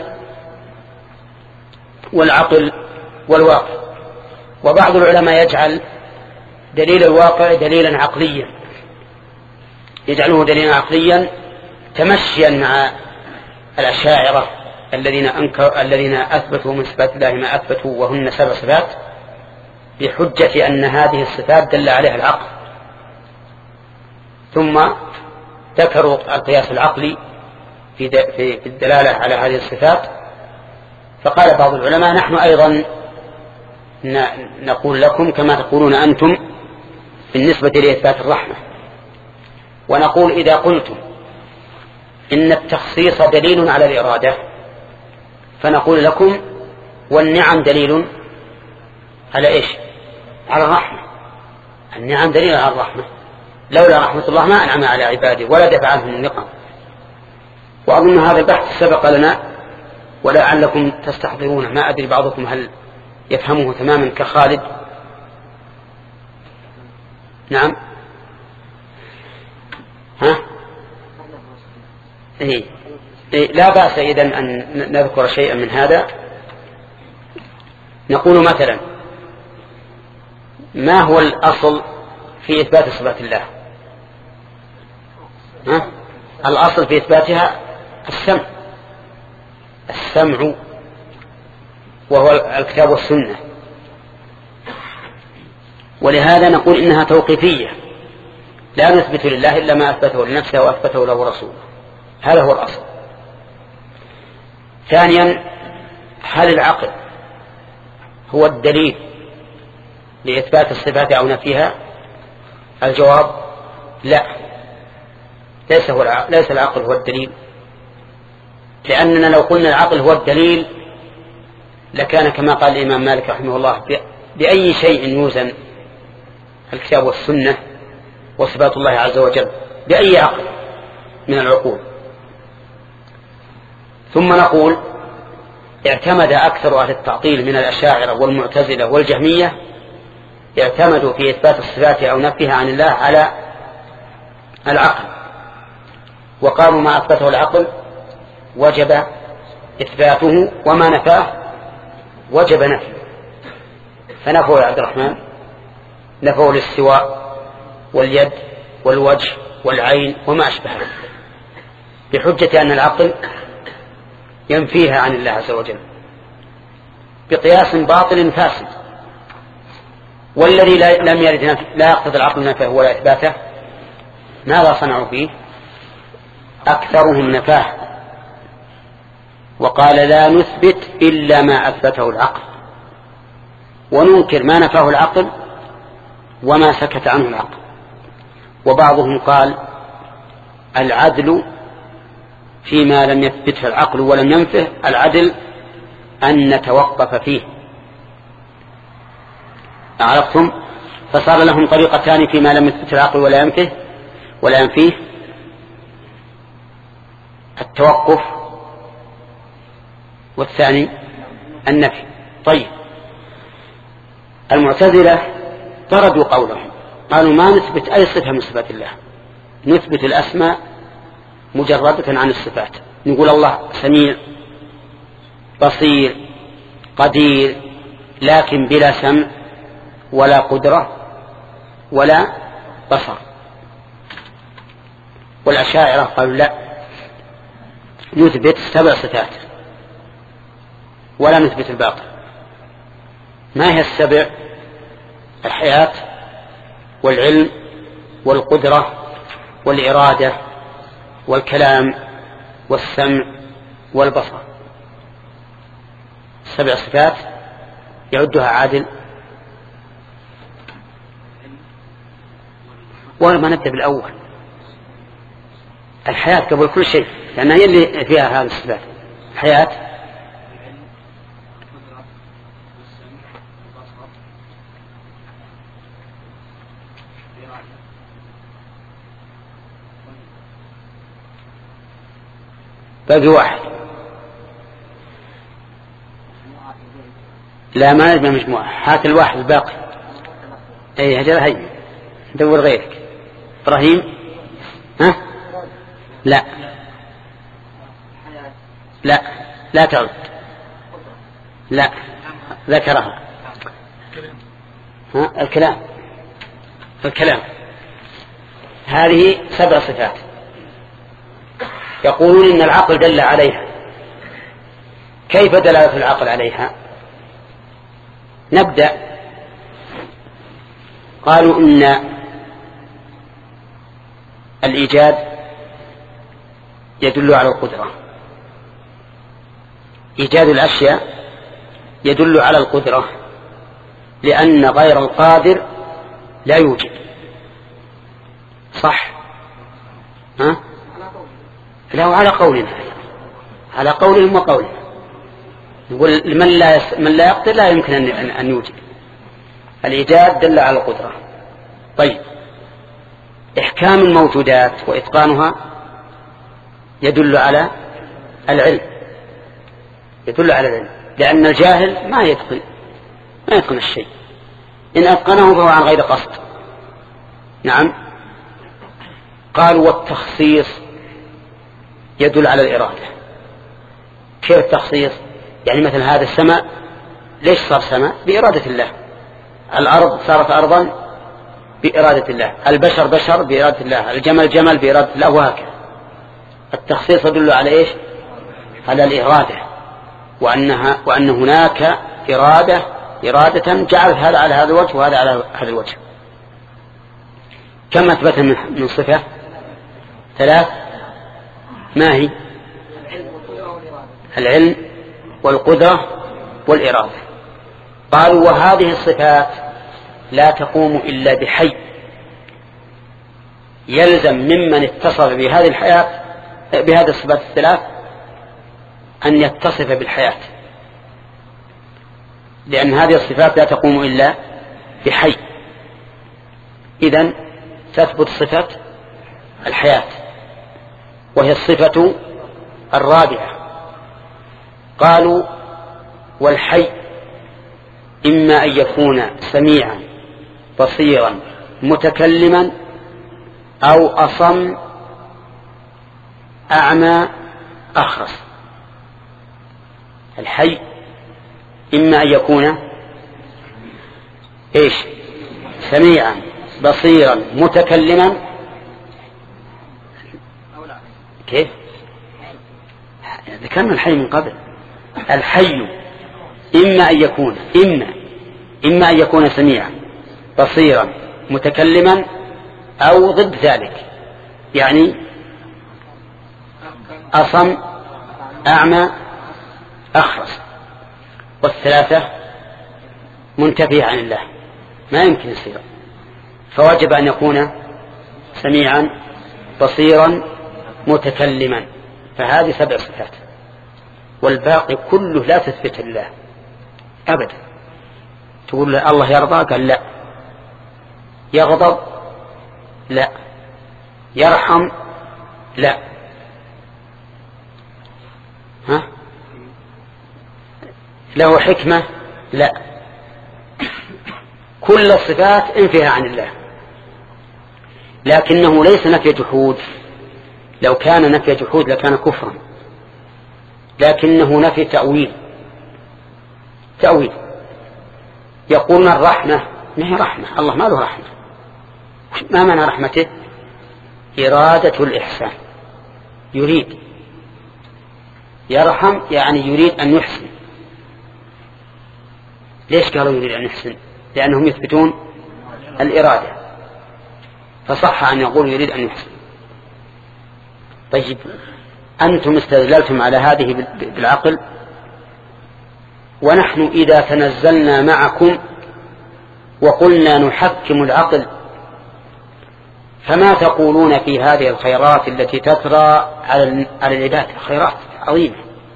والعقل والواقع. وبعض العلماء يجعل دليل الواقع دليلا عقليا، يجعله دليلا عقليا تمشيا مع الأشاعرة الذين أنكر الذين أثبتوا من صفات الله ما أثبتوا وهن سبع صفات، بحجة أن هذه الصفات دل عليها العقل. ثم ذكروا القياس العقلي في في الدلالة على هذه الصفات، فقال بعض العلماء: نحن أيضا نقول لكم كما تقولون أنتم بالنسبة لإثبات الرحمة، ونقول إذا قلتم إن التخصيص دليل على الإرادة فنقول لكم والنعم دليل على إيش؟ على الرحمة. النعم دليل على الرحمة، لولا رحمة الله ما أنعم على عباده ولا دفع عنهم النقم. وأظن هذا البحث سبق لنا ولعلكم تستحضرونه، ما أدري بعضكم هل يفهمه تماما كخالد. نعم ها إيه؟ إيه لا بأس إذن أن نذكر شيئا من هذا. نقول مثلا ما هو الأصل في إثبات صفات الله؟ ها؟ الأصل في إثباتها السمع السمع وهو الكتاب والسنة، ولهذا نقول إنها توقيفية، لا نثبت لله إلا ما أثبته لنفسه وأثبته له رسوله، هذا هو الأصل. ثانيا، هل العقل هو الدليل لإثبات الصفات أو نفيها؟ الجواب لا، ليس, هو العقل ليس العقل هو الدليل، لأننا لو قلنا العقل هو الدليل لكان كما قال الإمام مالك رحمه الله بأي شيء يوزن الكتاب والسنة وصفات الله عز وجل، بأي عقل من العقول. ثم نقول اعتمد أكثر أهل التعطيل من الأشاعرة والمعتزلة والجهمية اعتمدوا في إثبات الصفات أو نفيها عن الله على العقل، وقالوا ما أثبته العقل وجب إثباته وما نفاه وجب نفيه، فنفوا يا عبد الرحمن نفوا الاستواء واليد والوجه والعين وما أشبهه بحجة أن العقل ينفيها عن الله عز وجل بقياس باطل فاسد. والذي لم يرد لا يقتضي العقل نفاه ولا إثباته ماذا صنعوا فيه؟ أكثرهم نفاه، وقال لا نثبت إلا ما أثبته العقل، وننكر ما نفاه العقل وما سكت عنه العقل. وبعضهم قال العدل فيما لم يثبته العقل ولم ينفه، العدل أن نتوقف فيه. أعرفتم؟ فصار لهم طريقتان فيما لم يثبته العقل ولا ينفه ولا ينفيه: التوقف، والثاني النفي. طيب، المعتزلة طردوا قولهم، قالوا ما نثبت أي صفة من صفات الله، نثبت الأسماء مجردة عن الصفات، نقول الله سميع بصير قدير، لكن بلا سمع ولا قدرة ولا بصر. والأشاعرة قالوا لا، نثبت سبع صفات ولا نثبت الباقي. ما هي السبع؟ الحياة والعلم والقدرة والإرادة والكلام والسمع والبصر، سبع صفات يعدها عادل. ولما نبدأ بالأول، الحياة قبل كل شيء، لأنها هي اللي فيها هذه الصفات: الحياة باقي واحد. لا، ما نجمع مجموعة، هات الواحد الباقي. اي هجر، هي دور غيرك. إبراهيم، ها؟ لا لا لا تعد، لا ذكرها. ها؟ الكلام الكلام هذه سبع صفات. يقولون إن العقل دل عليها. كيف دلالة العقل عليها؟ نبدأ. قالوا إن الإيجاد يدل على القدرة، إيجاد الأشياء يدل على القدرة، لأن غير القادر لا يوجد. صح؟ ها؟ لا، على قولنا، على قولهم وقولنا. يقول من لا يس... من لا يقدر لا يمكن أن أن يوجد. الإيجاد دل على القدرة. طيب، إحكام الموجودات وإتقانها يدل على العلم، يدل على العلم، لأن الجاهل ما يتقن ما يتقن الشيء، إن أتقنه فهو عن غير قصد. نعم. قالوا والتخصيص يدل على الإرادة. كيف التخصيص؟ يعني مثل هذا السماء، ليش صار سماء؟ بإرادة الله. الأرض صارت أرضا بإرادة الله، البشر بشر بإرادة الله، الجمل جمل بإرادة الله، وهكذا. التخصيص يدل على إيش؟ على الإرادة، وأنها وأن هناك إرادة إرادة جعلت هذا على هذا الوجه وهذا على هذا الوجه. كم أثبت من صفة؟ ثلاث. ما هي؟ العلم والقدرة والإرادة. قالوا وهذه الصفات لا تقوم إلا بحي، يلزم ممن اتصف بهذه الحياة بهذه الصفات الثلاث أن يتصف بالحياة، لأن هذه الصفات لا تقوم إلا بحي. إذن تثبت صفة الحياة، وهي الصفة الرابعة. قالوا والحي إما أن يكون سميعا بصيرا متكلما أو أصم أعمى أخرس. الحي إما أن يكون إيش؟ سميعا بصيرا متكلما. كيف؟ ذكرنا الحي من قبل. الحي إما أن يكون إما إما أن يكون سميعا بصيرا متكلما أو ضد ذلك، يعني أصم أعمى أخرس. والثلاثة منتفية عن الله، ما يمكن يصير، فوجب أن يكون سميعا بصيرا متكلما. فهذه سبع صفات، والباقي كله لا تثبت لله أبدا. تقول الله يرضى، قال لا. يغضب، لا. يرحم، لا. ها؟ له حكمة، لا. كل الصفات انفها عن الله، لكنه ليس نفي جحود. لو كان نفي جحود لكان كفرا، لكنه نفي تأويل. تأويل يقولون الرحمة ما هي رحمة، الله ما له رحمة. ما معنى رحمته؟ إرادة الإحسان، يريد. يرحم يعني يريد أن يحسن. ليش قالوا يريد أن يحسن؟ لأنهم يثبتون الإرادة، فصح أن يقول يريد أن يحسن. طيب أنتم استدللتم على هذه بالعقل، ونحن إذا تنزلنا معكم وقلنا نحكم العقل، فما تقولون في هذه الخيرات التي تترى على العباد؟ خيرات عظيمة،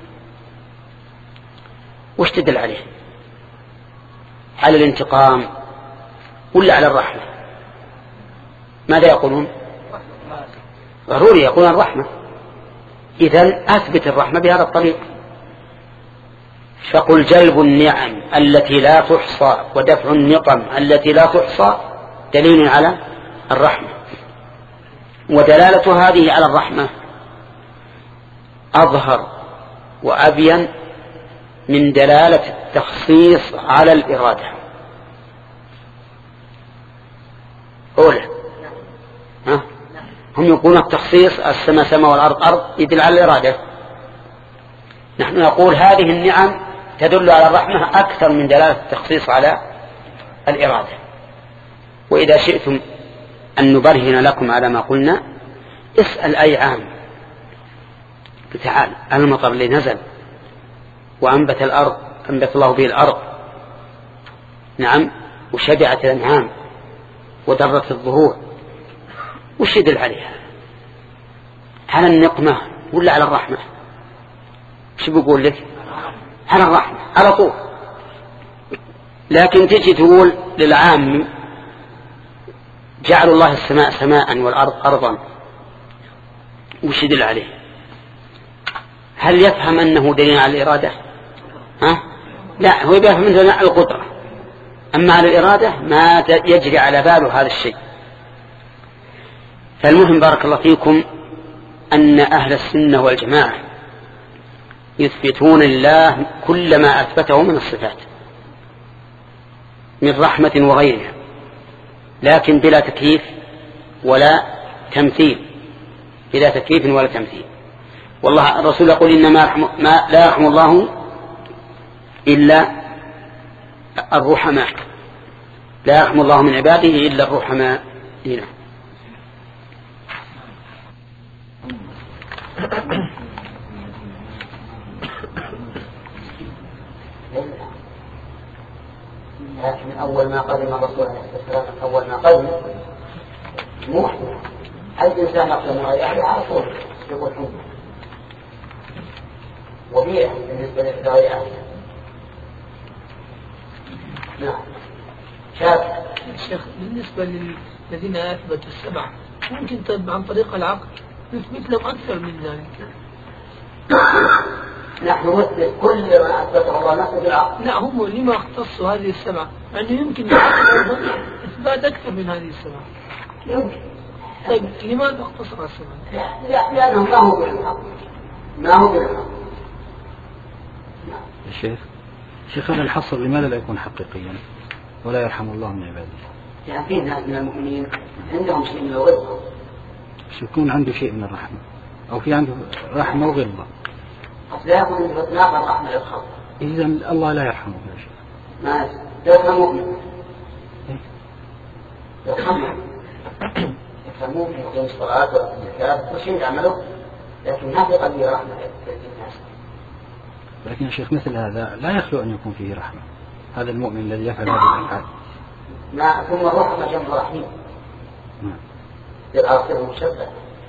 وش تدل عليه؟ على الانتقام ولا على الرحمة؟ ماذا يقولون؟ ضروري يقولون الرحمة. إذن أثبت الرحمة بهذا الطريق. فقل جلب النعم التي لا تحصى ودفع النقم التي لا تحصى دليل على الرحمة. ودلالة هذه على الرحمة أظهر وأبين من دلالة التخصيص على الإرادة. أولا ها؟ هم يقولون التخصيص السماء سماء والأرض أرض يدل على الإرادة. نحن نقول هذه النعم تدل على الرحمة أكثر من دلالة التخصيص على الإرادة. وإذا شئتم أن نبرهن لكم على ما قلنا، اسأل أي عام تعال المطر اللي نزل وأنبت الأرض، أنبت الله به الأرض، نعم، وشبعت الأنعام ودرت الظهور، وش يدل عليها؟ على النقمة ولا على الرحمة؟ وش بقول لك؟ على الرحمة على طول. لكن تجي تقول للعام جعل الله السماء سماء والأرض أرضا، وش يدل عليه؟ هل يفهم أنه دليل على الإرادة؟ ها؟ لا، هو يفهم أنه دليل على القدرة، أما على الإرادة ما يجري على باله هذا الشيء. فالمهم بارك الله فيكم أن أهل السنة والجماعة يثبتون لله كل ما أثبته من الصفات، من رحمة وغيرها، لكن بلا تكييف ولا تمثيل، بلا تكييف ولا تمثيل. والله الرسول يقول إنما رحم ما لا يرحم الله إلا الرحماء، لا يرحم الله من عباده إلا الرحماء. هنا لكن أول ما قدم الرسول عليه الصلاة والسلام أول ما قدم مو أي إنسان يقدم عليه على طول يقول حمد وبيع بالنسبة للغايات. نعم. شاف الشيخ بالنسبة للذين أثبتوا السبعة ممكن طيب عن طريق العقل نثبت لهم أكثر من ذلك؟ نحن نثبت كل ما أثبته الله نثبت العقل. لا هم لما اختصوا هذه السبعة يعني يمكن العقل إثبات أكثر من هذه السبعة. يمكن. طيب لماذا اختصر السبعة؟ لا لأنه ما هو بالحق ما هو بالحق. الشيخ شيخ هذا الحصر لماذا لا يكون حقيقيا ولا يرحم الله من عباده؟ يعني في ناس من المؤمنين عندهم شيء من الغلظة، يكون عنده شيء من الرحمة أو في عنده رحمة وغلظة، لا يكون عنده إطلاق الرحمة للخلق. إذا الله لا يرحمه يا شيخ. ما يرحم مؤمن يرحمه يرحم مؤمن يقيم الصلاة والزكاة وشيء يعمله، لكن ما في قلبه رحمة للناس. لكن يا شيخ مثل هذا لا يخلو أن يكون فيه رحمة، هذا المؤمن الذي يفعل هذه الأفعال. ما ثم الرحمة جنب رحيم للآخر مشبه.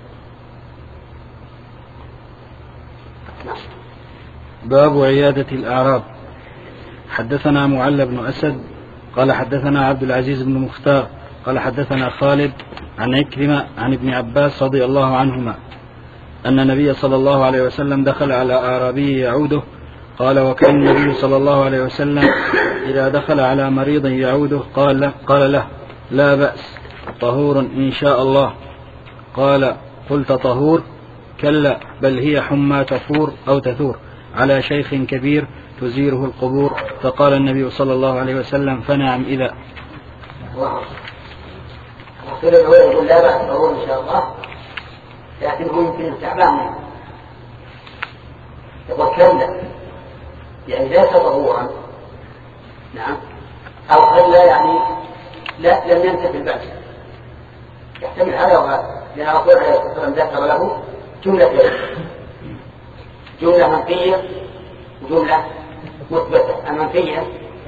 باب عيادة الأعراب. حدثنا معل بن أسد قال حدثنا عبد العزيز بن مختار قال حدثنا خالد عن عكرمة عن ابن عباس رضي الله عنهما أن النبي صلى الله عليه وسلم دخل على أعرابي يعوده، قال وكان النبي صلى الله عليه وسلم إذا دخل على مريض يعوده قال له, قال له لا بأس طهور إن شاء الله. قال قلت طهور؟ كلا بل هي حمى تفور أو تثور على شيخ كبير تزيره القبور. فقال النبي صلى الله عليه وسلم فنعم إذا. رسول الله يقول لا بأس طهور إن شاء الله، لكن هو يمكن تعبان يقول كلا يعني ليس طهورا. نعم. أو كلا يعني لا لم ينتهي البأس، يحتمل هذا وهذا، لأن رسول الله صلى الله عليه وسلم ذكر له جملة جملة منفية وجملة مثبتة. المنفية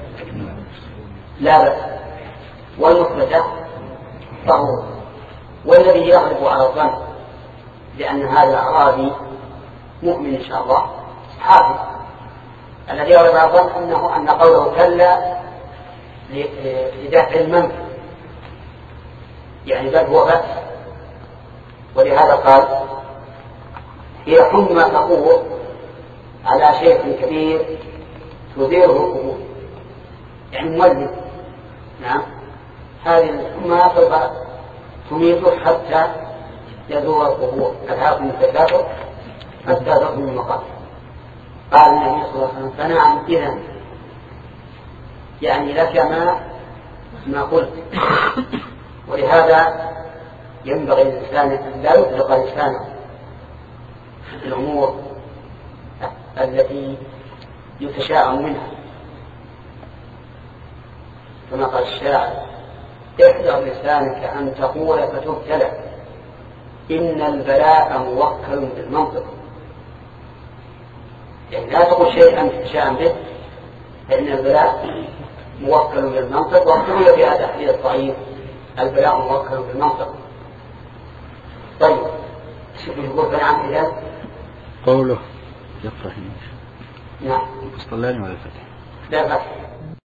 لا بأس والمثبتة طهور، والذي يغلب على الظن لأن هذا الأعرابي مؤمن إن شاء الله حافظ، الذي يغلب على الظن أنه أن قوله كلا لدفع المنفي يعني بل هو بأس. ولهذا قال هي حمى تقول على شيخ كبير تديره القبور يعني مولد. نعم. هذه الحمى تميته حتى يزور القبور ألهاكم التكاثر حتى تظلم المقام. قال النبي صلى الله عليه وسلم فنعم إذن يعني لك ما ما قلت. ولهذا ينبغي الإنسان أن لا يطلق لسانه في الأمور التي يتشاءم منها، كما قال الشاعر احذر لسانك أن تقول فتبتلى إن البلاء موكل بالمنطق. يعني لا تقول شيئا تتشاءم به فإن البلاء موكل بالمنطق. وقوله في هذا الحديث الضعيف البلاء موكل بالمنطق. طيب شوف يقول فنعم إذا قوله يقرأ نعم مصطلاني ولا فتح لا فتح